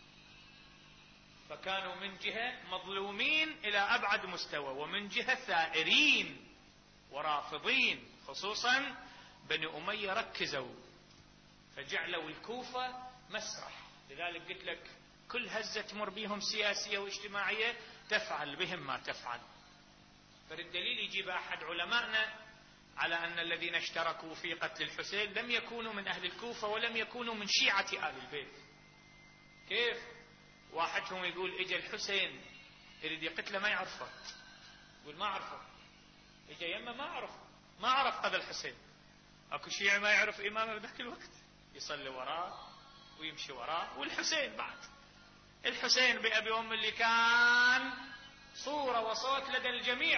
فكانوا من جهة مظلومين إلى أبعد مستوى، ومن جهة ثائرين ورافضين، خصوصا بني أمية ركزوا فجعلوا الكوفة مسرح. لذلك قلت لك كل هزة تمر بهم سياسية واجتماعية تفعل بهم ما تفعل. فالدليل يجيب أحد علمائنا على أن الذين اشتركوا في قتل الحسين لم يكونوا من أهل الكوفة ولم يكونوا من شيعة آل البيت. كيف؟ واحدهم يقول اجى الحسين يريد يقتله ما يعرفه، يقول ما اعرفه، اجى يمه ما اعرف ما اعرف هذا الحسين. اكو شيعي ما يعرف امامه بذاك الوقت يصلي وراه ويمشي وراه. والحسين بعد، الحسين بأبي أم اللي كان صورة وصوت لدى الجميع،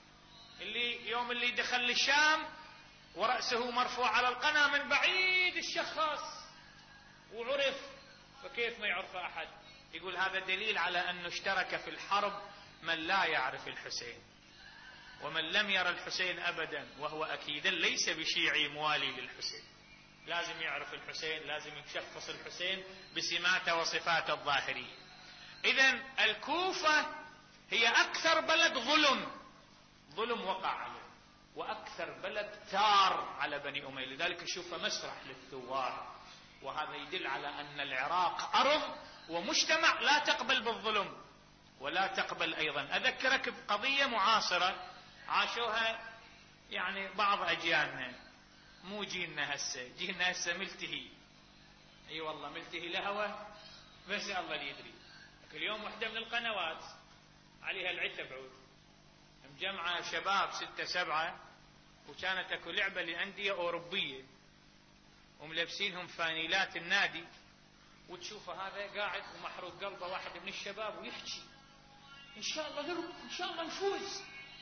اللي يوم اللي دخل الشام ورأسه مرفوع على القنا من بعيد الشخاص وعرف، فكيف ما يعرف أحد؟ يقول هذا دليل على أنه اشترك في الحرب من لا يعرف الحسين، ومن لم يرى الحسين أبدا وهو أكيدا ليس بشيعي موالي للحسين، لازم يعرف الحسين، لازم يشخص الحسين بسماته وصفاته الظاهرية. إذن الكوفة هي أكثر بلد ظلم ظلم وقع عليه، وأكثر بلد ثار على بني أمية، لذلك نشوفه مسرح للثوار. وهذا يدل على أن العراق أرض ومجتمع لا تقبل بالظلم ولا تقبل. أيضا أذكرك بقضية معاصرة عاشوها يعني بعض أجيالنا، مو جيلنا هسه، جيلنا هسه ملتهي، اي والله ملتهي لهوى بس الله اللي يدري. اليوم واحدة من القنوات عليها العتب عود مجمعة شباب ستة سبعة، وكانت اكو لعبة لأندية أوروبية وملبسينهم فانيلات النادي، وتشوفه هذا قاعد ومحروق قلبه واحد من الشباب ويحكي ان شاء الله نرب ان شاء الله نفوز.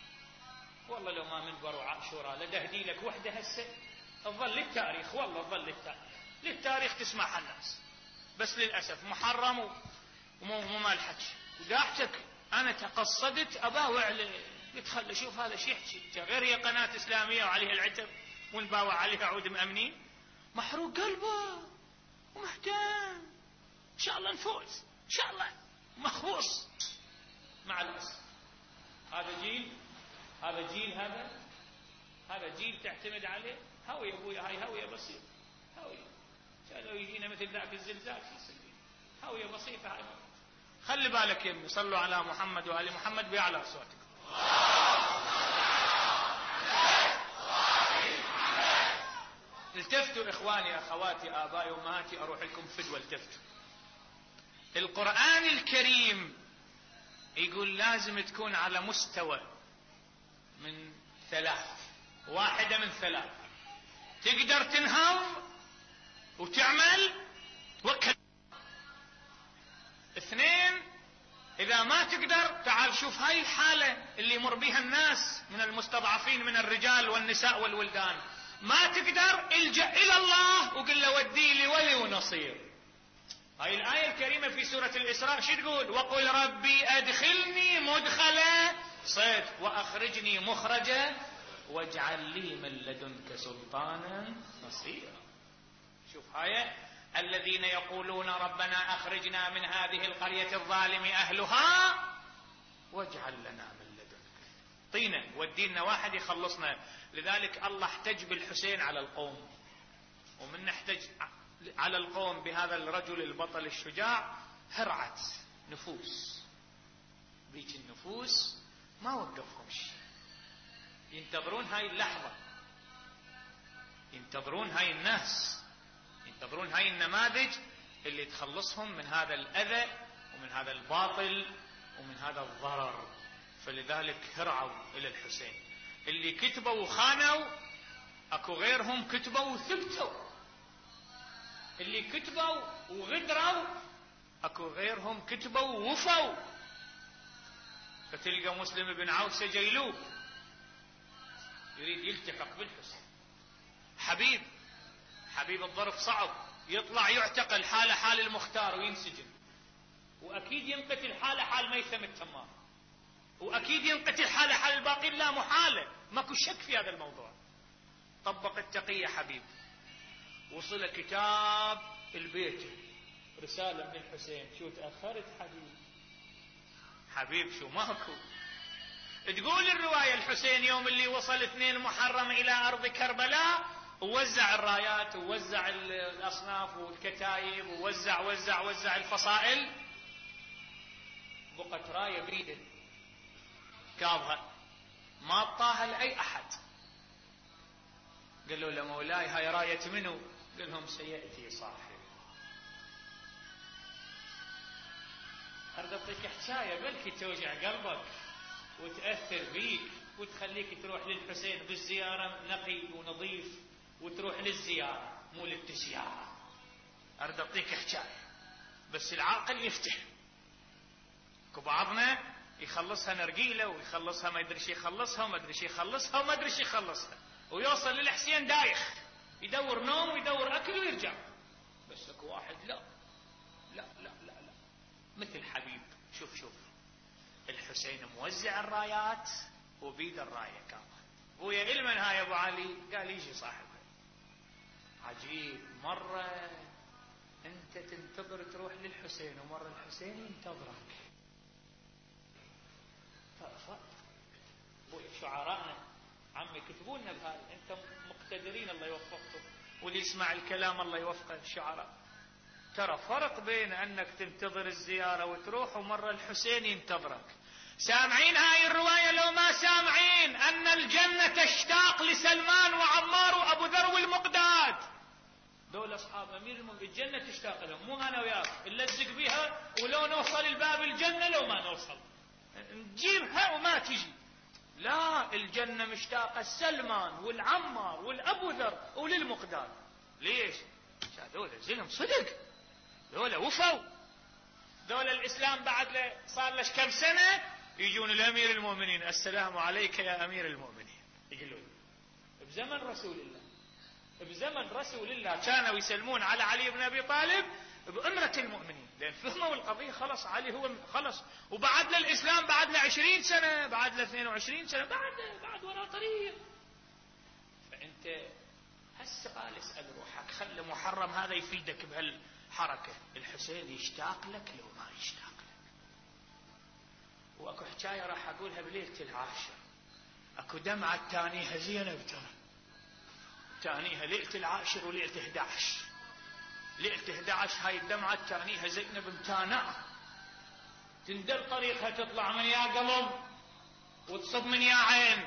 والله لو ما منبر عاشوراء لدهدي لك وحده هسه تظل للتاريخ، والله تظل للتاريخ للتاريخ تسمعها الناس، بس للأسف محرم ومو مال حكي. وداحتك أنا تقصدت أباوع قلت خل شوف هذا شو يحكي، غير هي قناة إسلامية وعليها العتب ونباوع عليها عود مأمنين، محروق قلبه ومهتم إن شاء الله نفوز إن شاء الله مخوص. مع الأسف هذا جيل هذا جيل هذا هذا جيل تعتمد عليه هوية ابويا، هاي هوية بسيطة، هوية لو يجينا مثل ذاك الزلزال في سبيل هوية بسيطة. هاي خلي بالك يمي، صلوا على محمد وآل محمد بأعلى صوتك. التفتوا إخواني أخواتي آبائي وأمهاتي، أروح لكم فدوى التفتوا. القرآن الكريم يقول لازم تكون على مستوى من ثلاث، واحدة من ثلاث، تقدر تنهض وتعمل توكل. اثنين، إذا ما تقدر تعال شوف هاي الحالة اللي يمر بها الناس من المستضعفين من الرجال والنساء والولدان، ما تقدر الجأ إلى الله وقل له ودي لي ولي ونصير. هاي الآية الكريمة في سورة الإسراء شو تقول؟ وقل ربي أدخلني مدخل صدق وأخرجني مخرج واجعل لي من لدنك سلطانا نصيرا. شوف هاي الذين يقولون ربنا أخرجنا من هذه القرية الظالم أهلها واجعل لنا من لدنك طينا، ودينا واحد يخلصنا. لذلك الله احتج بالحسين على القوم، ومن نحتج على القوم بهذا الرجل البطل الشجاع هرعت نفوس، بيك النفوس ما وقفهم شيء، ينتظرون هاي اللحظة، ينتظرون هاي الناس، ينتظرون هاي النماذج اللي تخلصهم من هذا الأذى ومن هذا الباطل ومن هذا الضرر، فلذلك هرعوا إلى الحسين. اللي كتبوا وخانوا اكو غيرهم كتبوا وثبتوا، اللي كتبوا وغدروا اكو غيرهم كتبوا ووفوا. فتلقى مسلم بن عوسة جيلوب يريد يلتحق بالحسين. حبيب حبيب الظرف صعب، يطلع يعتقل حاله حال المختار وينسجن، واكيد ينقتل حاله حال ميثم التمام، واكيد ينقتل حاله حال الباقين، لا محاله، ماكو شك في هذا الموضوع. طبق التقية حبيب، وصل كتاب البيت رسالة من الحسين. شو تأخرت حبيب؟ حبيب شو ماكو. تقول الرواية الحسين يوم اللي وصل اثنين محرم إلى أرض كربلاء ووزع الرايات ووزع الأصناف والكتايب ووزع وزع وزع الفصائل، بقت راية بيده كاظهة ما طاها لأي أحد. قالوا له مولاي هاي راية منو؟ قال لهم سيأتي صاحب. أريد أعطيك حكاية بلكي توجع قلبك وتأثر بيك وتخليك تروح للحسين بالزيارة نقي ونظيف، وتروح للزيارة مو للتزيارة. أريد أعطيك حكاية بس العاقل يفتح. بعضنا يخلصها نرجيلة ويخلصها ما يدري شي يخلصها وما يدري شي يخلصها وما يدري شي يخلصها، ويوصل للحسين دايخ يدور نوم ويدور أكل ويرجع. بس اكو واحد لا لا لا لا لا مثل حبيب. شوف شوف الحسين موزع الرايات وبيد الراية كامل. ويا إلمن هاي أبو علي؟ قال يجي صاحبها. عجيب، مرة أنت تنتظر تروح للحسين ومرة الحسين ينتظرك. شعراءنا عمي كتبوا لنا بهذا، أنتم مقتدرين الله يوفقكم، واللي يسمع الكلام الله يوفقه. الشعراء ترى فرق بين أنك تنتظر الزيارة وتروح ومرة الحسين ينتظرك. سامعين هاي الرواية لو ما سامعين؟ أن الجنة تشتاق لسلمان وعمار وأبو ذر والمقداد، دول أصحاب أمير المؤمنين، الجنة تشتاق لهم، مو أنا وياك نلزق بها ولو نوصل الباب الجنة لو ما نوصل نجيبها وما تجي. لا، الجنة مشتاقة سلمان والعمار والأبو ذر وللمقداد. ليش؟ دولة زلم صدق، دولة وفوا، دولة الإسلام بعد له صار له كم سنة يجون الأمير المؤمنين السلام عليك يا أمير المؤمنين، يقولون بزمن رسول الله، بزمن رسول الله كانوا يسلمون على علي بن أبي طالب بأمرة المؤمنين، لأن فهموا القضية خلص علي هو خلص. وبعد له الإسلام بعد له عشرين سنة، بعد له اثنين وعشرين سنة، بعد بعد وراء طريق. فأنت هسه قال اسأل روحك، خلي محرم هذا يفيدك بهالحركة. الحسين يشتاق لك لو ما يشتاق لك. وأكو حكاية راح أقولها بليلة العاشر، أكو دمعة تانيها زينب ترى، تانيها ليلة العاشر وليلة إحدى عشر. ليلة إحدى عشر هاي الدمعة تانيها زينب متانعة، تندر طريقها تطلع من يا قلب وتصب من يا عين.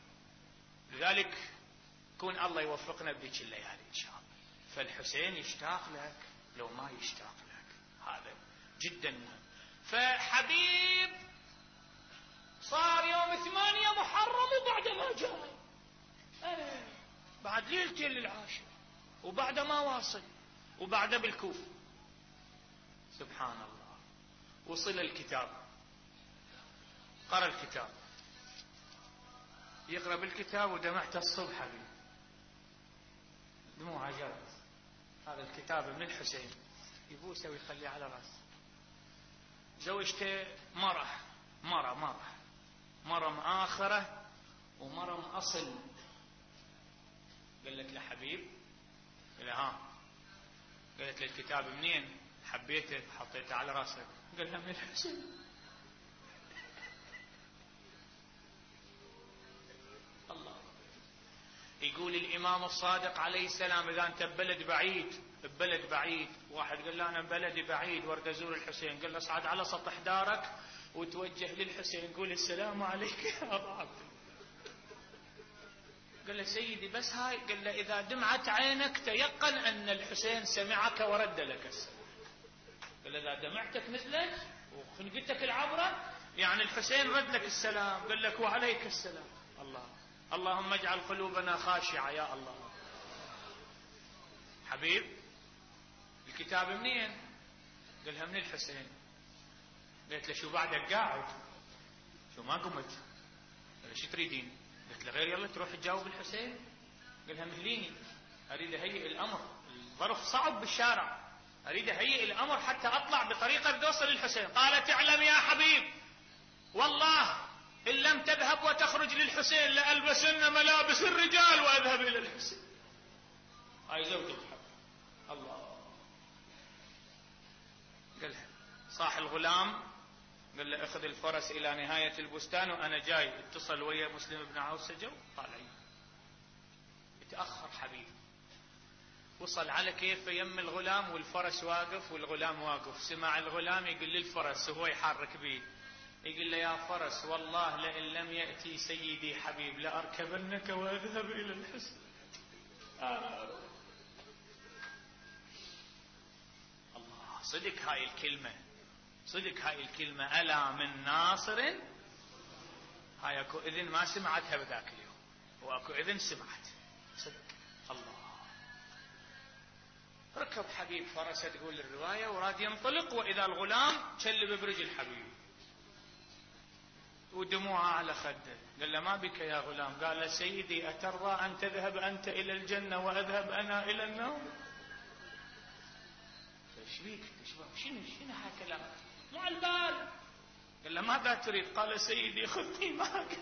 لذلك كون الله يوفقنا بذيك الليالي إن شاء الله. فالحسين يشتاق لك لو ما يشتاق لك، هذا جدا مهم. فحبيب صار يوم ثمانية محرم وبعد ما جاء أه بعد ليلتين للعاشر وبعد ما واصل وبعد بالكوفة. سبحان الله. وصل الكتاب، قرأ الكتاب، يقرأ بالكتاب ودمعت الصبح حبيب، دموع جرت. هذا الكتاب من الحسين، يبوسه ويخليه على راسه. زوجته مرة مرة مرة مرة مآخرة ومرة مأصل. قالت له حبيب، قال له ها، قالت له الكتاب منين؟ حبيته حطيته على راسك. قال لها من الحسين. الله. يقول الإمام الصادق عليه السلام إذا أنت ببلد بعيد، ببلد بعيد، واحد قال له أنا ببلدي بعيد وارد أزور الحسين، قال له اصعد على سطح دارك وتوجه للحسين قول السلام عليك يا أبا عبد الله. قال له سيدي بس هاي، قال له إذا دمعت عينك تيقن أن الحسين سمعك ورد لك السلام. قال له إذا دمعتك نزلت وخنقتك العبرة يعني الحسين رد لك السلام، قال لك وعليك السلام. الله، اللهم اجعل قلوبنا خاشعة يا الله. حبيب الكتاب منين؟ قالها من الحسين. قلت له شو بعدك قاعد؟ شو ما قمت؟ قال شو تريدين؟ قلت له غير يلا تروح تجاوب الحسين. قالها مهليني اريد اهيئ الامر، الظرف صعب بالشارع، اريد اهيئ الامر حتى اطلع بطريقه توصل للحسين. قال تعلم يا حبيب والله ان لم تذهب وتخرج للحسين لالبسن ملابس الرجال واذهب الى الحسين. هاي زوجة الله. قالها صاح الغلام، قال له اخذ الفرس الى نهاية البستان وانا جاي. اتصل ويا مسلم بن عوف سجوا طالعين. تأخر حبيب، وصل على كيف يم الغلام والفرس واقف والغلام واقف. سمع الغلام يقول للفرس وهو يحرك بيه، يقول له يا فرس والله لئن لم يأتي سيدي حبيب لأركبنك وأذهب إلى الحسن. آه. الله، صدق هاي الكلمة، صدق هاي الكلمة. ألا من ناصر، هاي اكو اذن ما سمعتها بذاك اليوم، واكو اذن سمعت. صدق الله. ركب حبيب فرسه تقول الرواية وراد ينطلق، وإذا الغلام شلب برجل حبيب ودموعها على خده. قال له ما بك يا غلام؟ قال له سيدي أترضى أن تذهب أنت إلى الجنة وأذهب أنا إلى النار؟ ايش بيك؟ شنو شنو هالكلام؟ مو على البال. قال له ماذا تريد؟ قال سيدي خذني معك.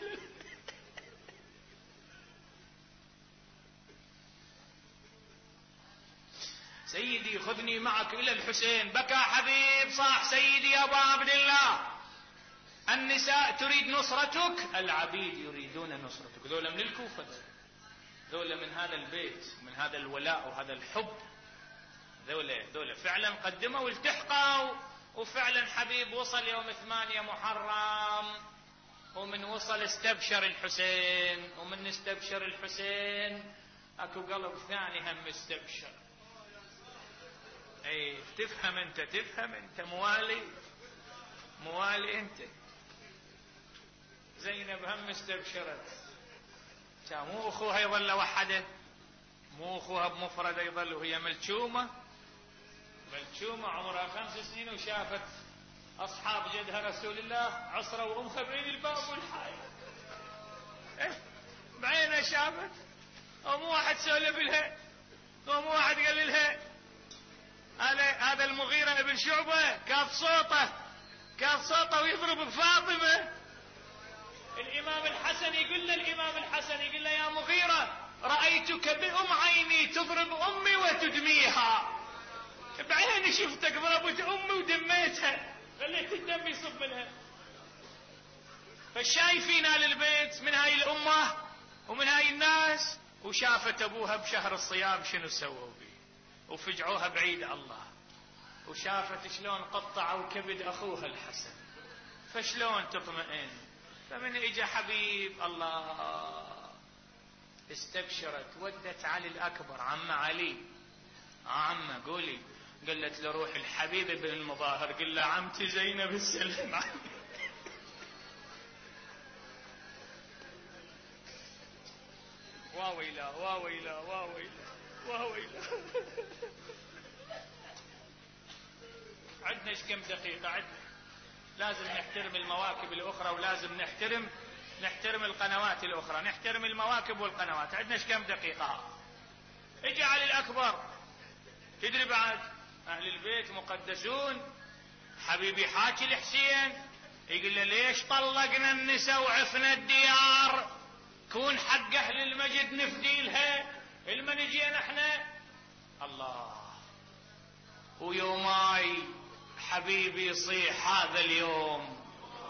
سيدي خذني معك إلى الحسين. بكى حبيب صاح سيدي يا أبا عبد الله النساء تريد نصرتك، العبيد يريدون نصرتك. ذولا من الكوفة، ذولا من هذا البيت، من هذا الولاء وهذا الحب. ذولا ذولا فعلا قدموا والتحقوا، وفعلا حبيب وصل يوم ثمانية محرم، ومن وصل استبشر الحسين، ومن استبشر الحسين اكو قلب ثاني هم استبشر. اي تفهم انت، تفهم انت، موالي موالي انت. زينب هم استبشرت، مو اخوها يظل وحده، مو اخوها بمفردة يظل، وهي ملتشومة ملتشومة عمرها خمس سنين وشافت اصحاب جدها رسول الله عصروا امها بين الباب والحائط. إيه؟ بعينها شافت، ومو واحد سولف لها، ومو واحد قال لها. هذا هذا المغيرة ابن شعبة كاف صوته كاف صوته ويضرب بفاطمة. الامام الحسن يقول له الامام الحسن يقول له يا مغيرة رأيتك بأم عيني تضرب امي وتدميها. بعيني شفتك ضربت امي ودميتها، خليت الدم يصب لها. فالشايفين آل البيت من هاي الامة ومن هاي الناس، وشافت ابوها بشهر الصيام شنو سووا بيه وفجعوها بعيد الله، وشافت شلون قطعوا كبد اخوها الحسن، فشلون تطمئن. فمن اجى حبيب الله استبشرت، ودت علي الاكبر عم علي. عمه قولي. قالت له روح الحبيب بن المظاهر قل له عمتي زينب السلم عليك. واويلا واويلا واويلا واويلا. عندنا ايش كم دقيقة؟ عندنا لازم نحترم المواكب الاخرى، ولازم نحترم نحترم القنوات الاخرى، نحترم المواكب والقنوات. عندنا ايش كم دقيقة؟ اجي علي الاكبر، تدري بعد اهل البيت مقدسون. حبيبي حاكي الحسين يقول له ليش طلقنا النساء وعفنا الديار؟ كون حق اهل المجد نفدي لها، لما نجينا احنا الله. ويوماي حبيبي يصيح هذا اليوم،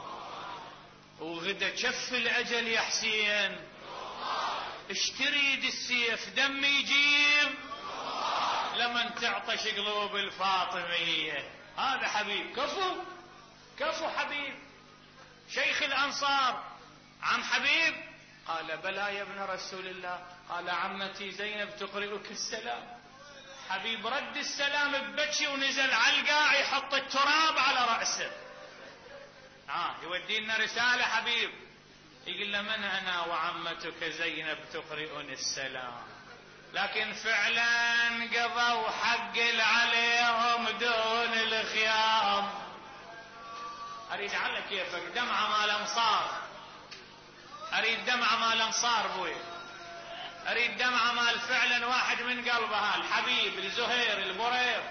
وغدا شف الاجل يا حسين، اش تريد السيف دم يجيب لمن تعطش قلوب الفاطمية. هذا حبيب كفو كفو حبيب شيخ الأنصار. عم حبيب قال بلى يا ابن رسول الله. قال عمتي زينب تقرئك السلام. حبيب رد السلام ببكي ونزل على القاع يحط التراب على رأسه. ها يودي لنا رسالة حبيب، يقول له من أنا وعمتك زينب تقرئني السلام، لكن فعلا قضوا حق عليهم دون الخيام. أريد على كيفك دمعة مال أنصار، أريد دمعة مال أنصار بوي، أريد دمعة مال فعلا واحد من قلبها الحبيب الزهير البرير،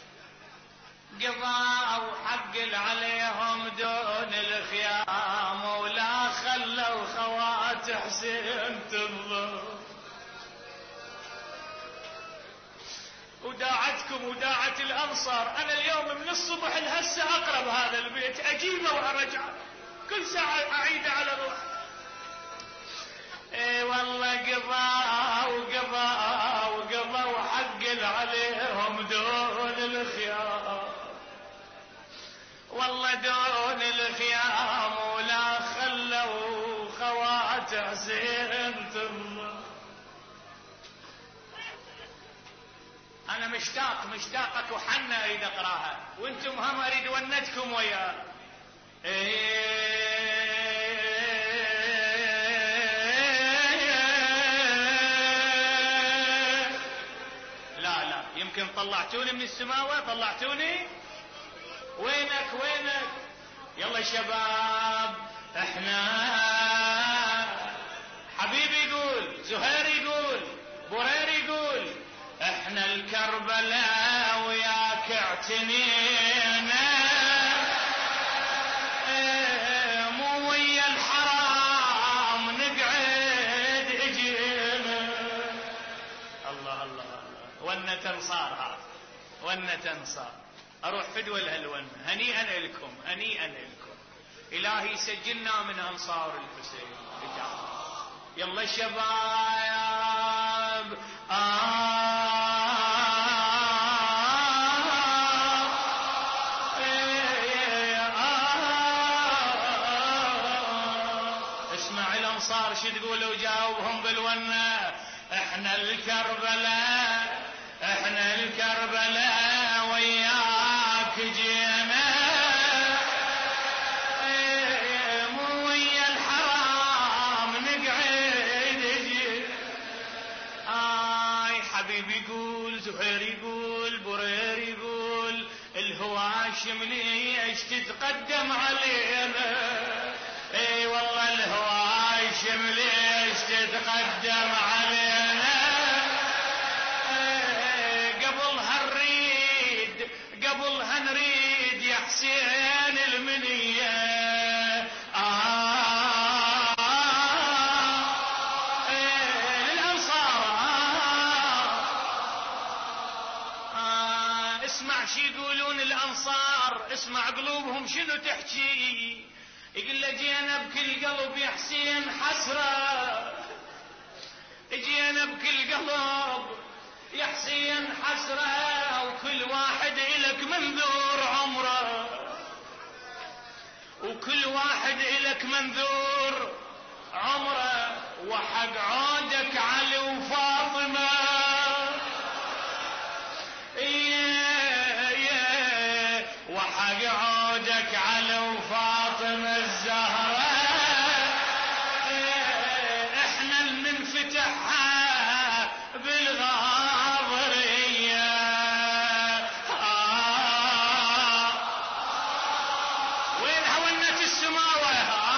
قضوا حق عليهم دون الخيام ولا خلوا خوات حسين تنظر. وداعتكم وداعت الأنصار، أنا اليوم من الصبح لهسه أقرب هذا البيت، أجيبه وأرجع كل ساعة أعيد على روحي. اي والله قضاء وقضاء وقضاء وحق عليهم دون الخيام، والله دون الخيام ولا خلوا خوات حسين تنظر. انا مشتاق مشتاقك وحنا اريد اقراها، وانتم هم اريد ونتكم وياه. لا لا يمكن طلعتوني من السماوة، طلعتوني وينك وينك. يلا شباب احنا، حبيبي يقول، زهير يقول، برير يقول، احنا الكربلاء وياك اعتنينا، ايه مو ويا الحرام نقعد اجينا. الله الله الله، ونة انصار هذا، ونة انصار. اروح فدوى الهلون، هنيئا لكم هنيئا لكم، الهي سجلنا من انصار الحسين. يلا شباب آه الانصار شو تقولوا؟ جاوبهم بالونه. احنا الكربلاء احنا الكربلاء وياك جينا، مو ويا الحرام نقعد جينا. اي حبيبي يقول، زهير يقول، برير يقول، الهواشم ليش تتقدم علينا؟ اي والله الهواشم ليش تتقدم علينا؟ قبلها نريد قبلها نريد يا حسين المنية. آه للأنصار. آه اسمع شي يقولون الأنصار، اسمع قلوبهم شنو تحكي. يقول له جينا بكل قلب يا حسين حسرة، جينا بكل قلب يا حسين حسرة، وكل واحد إلك منذور عمره، وكل واحد إلك منذور عمره، وحق عودك علي وفاطمة. إيه إيه وحق عودك علي وفاطمة الزهرة، احنا اللي ننفتحها بالغاضرية. آه وين هونت السماوة؟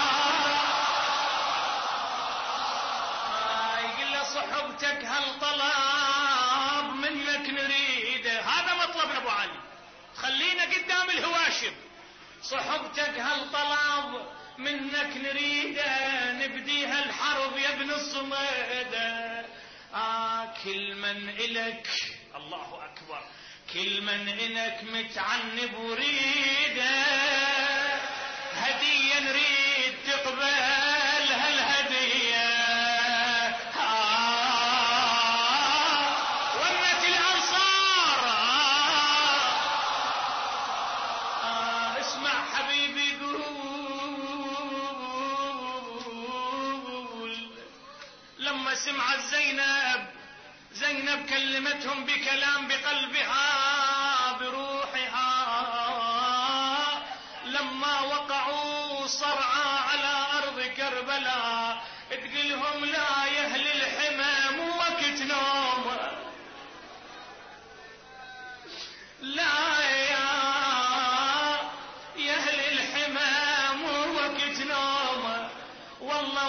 آه يقول له صحبتك هالطلب منك نريده، هذا مطلبنا ابو علي، خلينا قدام الهواشم. صحبتك هالطلب منك نريده، نبديها الحرب يا ابن الصميده. آه كل من إلك، الله أكبر، كل من إلك متعنب وريده، هدية نريد تقبل هالهدية. آه ونت الأنصار. آه اسمع حبيبي يقول، لما سمعت زينب زينب كلمتهم بكلام بقلبها بروحها، لما وقعوا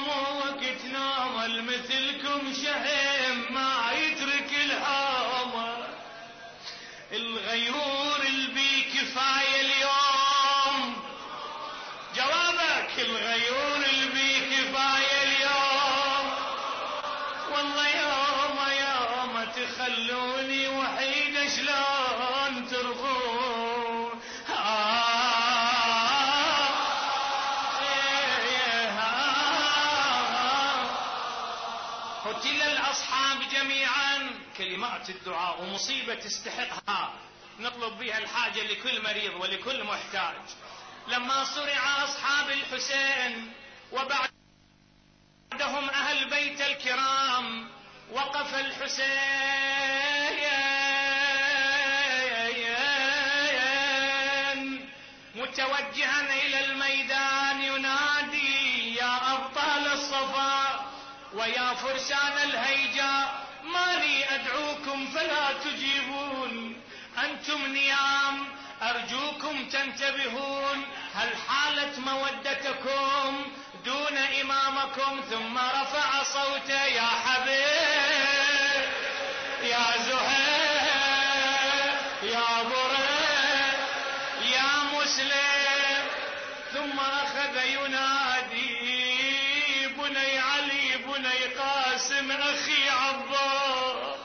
مو وقت نوم المثلكم شهم ما يترك الهامة، الغيور البي كفاية اليوم. جوابك الغيور البي كفاية اليوم، والله يوم يوم تخلوني وحيد شلون ترضون. قتل الأصحاب جميعا. كلمات الدعاء ومصيبة تستحقها نطلب بها الحاجة لكل مريض ولكل محتاج. لما صرع أصحاب الحسين وبعدهم أهل بيت الكرام وقف الحسين متوجها إلى الميدان ينادي يا أبطال الصفا ويا فرسان الهيجاء ما لي أدعوكم فلا تجيبون، أنتم نيام أرجوكم تنتبهون، هل حالت مودتكم دون إمامكم؟ ثم رفع صوته يا حبيب يا زهير يا بريد يا مسلم، ثم أخذ ينادي بني علي بني قاسم أخي عباس.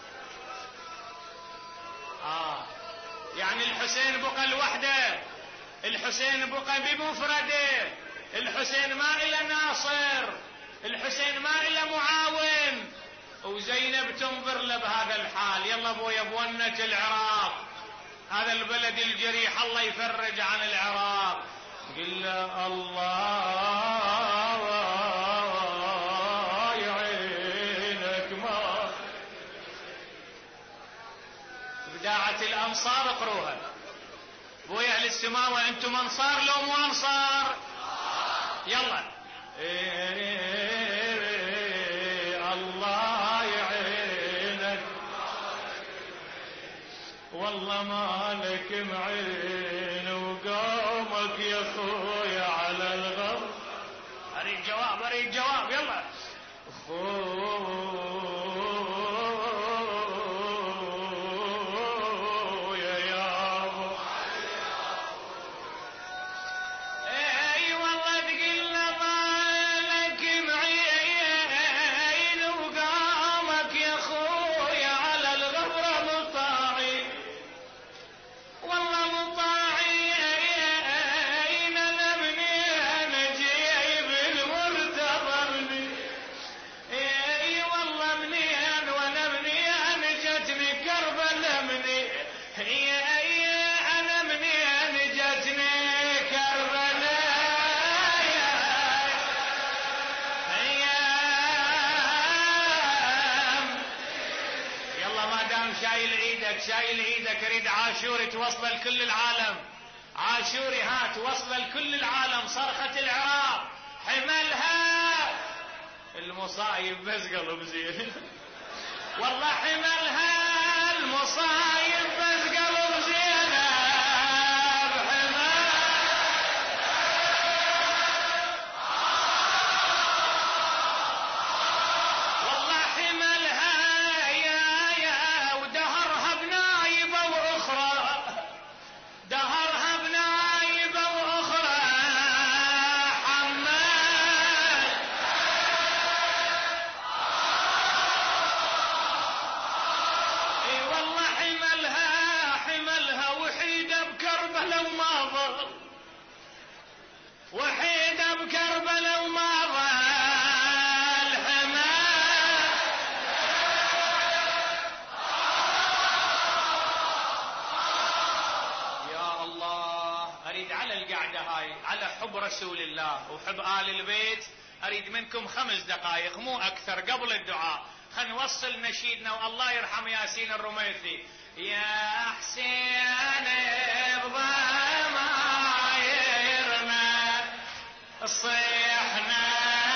آه يعني الحسين بقى لوحده، الحسين بقى بمفرده، الحسين ما إلى ناصر، الحسين ما إلى معاون، وزينب تنظر له بهذا الحال. يلا ابويا بونة العراق، هذا البلد الجريح الله يفرج عن العراق. قل له الله يعينك ما بداعة الأنصار اقروها. بويا أهل السماء وأنتم أنصار لو مو أنصار؟ يلا إيه الله يعينك والله مالك معين وقومك يا خويا على الغرب. أريد جواب أريد جواب يلا. شايل ايدك اريد عاشور توصل لكل العالم. عاشوري ها توصل لكل العالم. صرخة العراق حملها المصايب بس قلب زين والله حملها المصايب بس قلب زين وحيدة بكربلاء وما ظل حمال. يا الله اريد على القعدة هاي على حب رسول الله وحب آل البيت اريد منكم خمس دقائق مو اكثر قبل الدعاء خلينا نوصل نشيدنا والله يرحم ياسين الرميثي. يا حسين صيحنا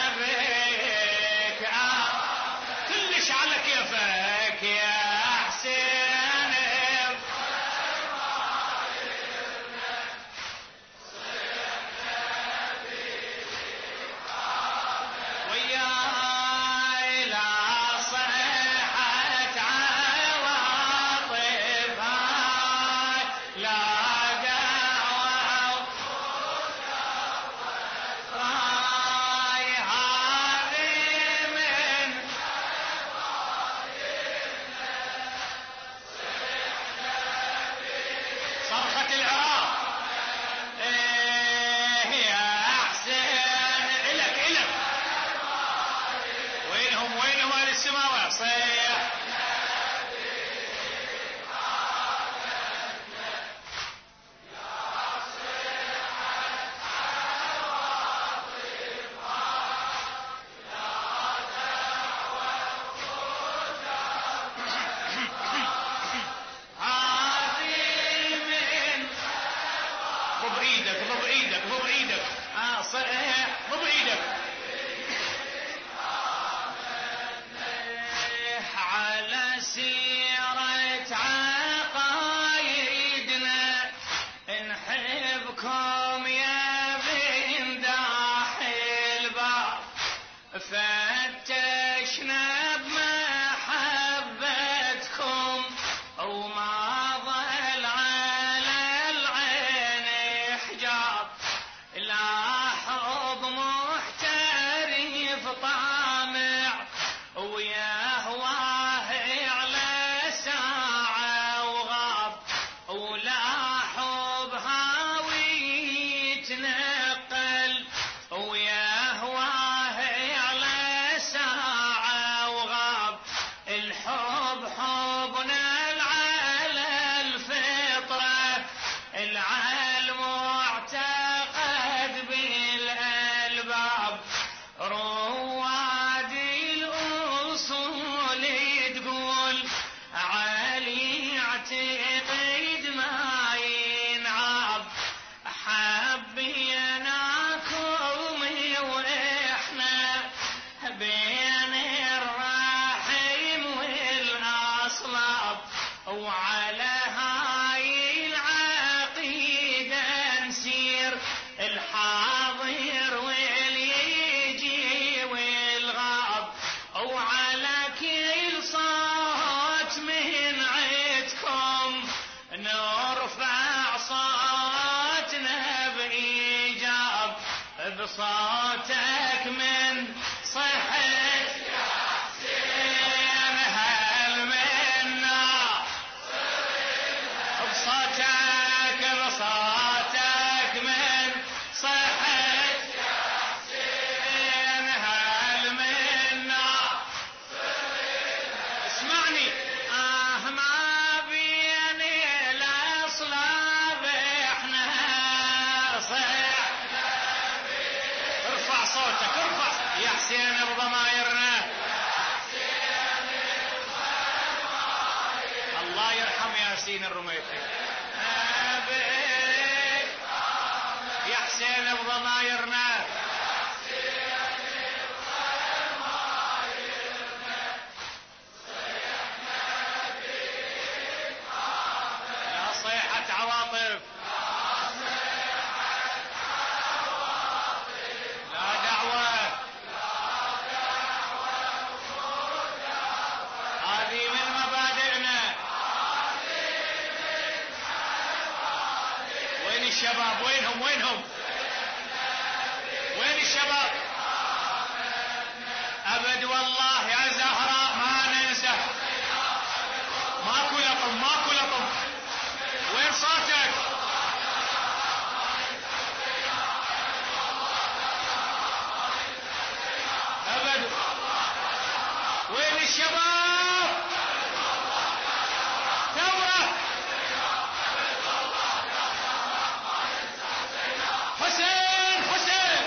بك آه. كلش على كيفك يا حسين فتشنا بمحبتكم وما ظل على العين حجاب، لا حب محترف طامع ويهواه على ساعة وغاب، ولا حب هاوي يتنقل ويهواه على ساعة وغاب. الحب حبنا على الفطرة، العلم معتقد بالألباب، روادي الأصول تقول علي اعتقد ما ينعاب. حبيناكم وإحنا بين الرحم والأصلاب، وعلى هاي العقيدة نسير الحاضر واليجي والغاب، وعلى كل صوت من عدكم نرفع صوتنا بإيجاب. بصوتك من صحت يا حسين هل منا، بصوتك بصوتك من صحت يا حسين هل منا. اسمعني، آه ما بين الأصلاب احنا صحنا، ارفع صوتك ارفع يا حسين بضمايرنا. الله يرحم ياسين الرميثي، يا حسين بضمايرنا. يا صيحة عواطف، لا دعوة، هذه من مبادئنا. وين الشباب؟ وينهم وينهم وين الشباب؟ أبد والله يا زهراء ما ننسى. ماكو لطم ماكو لطم. وين صوتك؟ أبد. وين الشباب؟ ثورة حسين حسين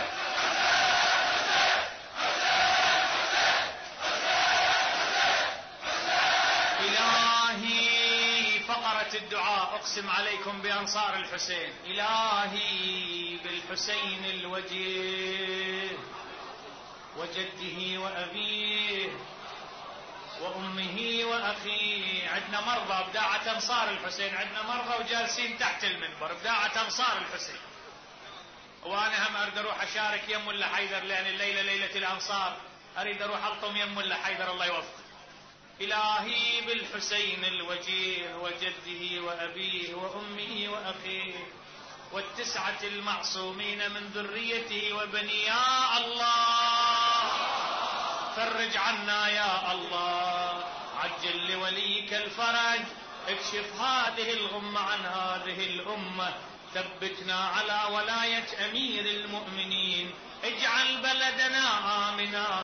إلهي. فقرة الدعاء، أقسم عليكم بأنصار الحسين. إلهي بالحسين الوجيه وجده وأبيه وأمه وأخيه. عندنا مرضى بداعة أنصار الحسين، عندنا مرضى وجالسين تحت المنبر بداعة أنصار الحسين. وأنا هم أريد أروح أشارك يم ولا حيدر، لأن الليلة ليلة الأنصار، أريد أروح ألطم يم ولا حيدر الله يوفق. إلهي بالحسين الوجيه وجده وأبيه وأمه وأخيه والتسعة المعصومين من ذريته وبني، يا الله فرج عنا يا الله، عجل لوليك الفرج، اكشف هذه الغمة عن هذه الأمة، ثبتنا على ولاية أمير المؤمنين، اجعل بلدنا آمنا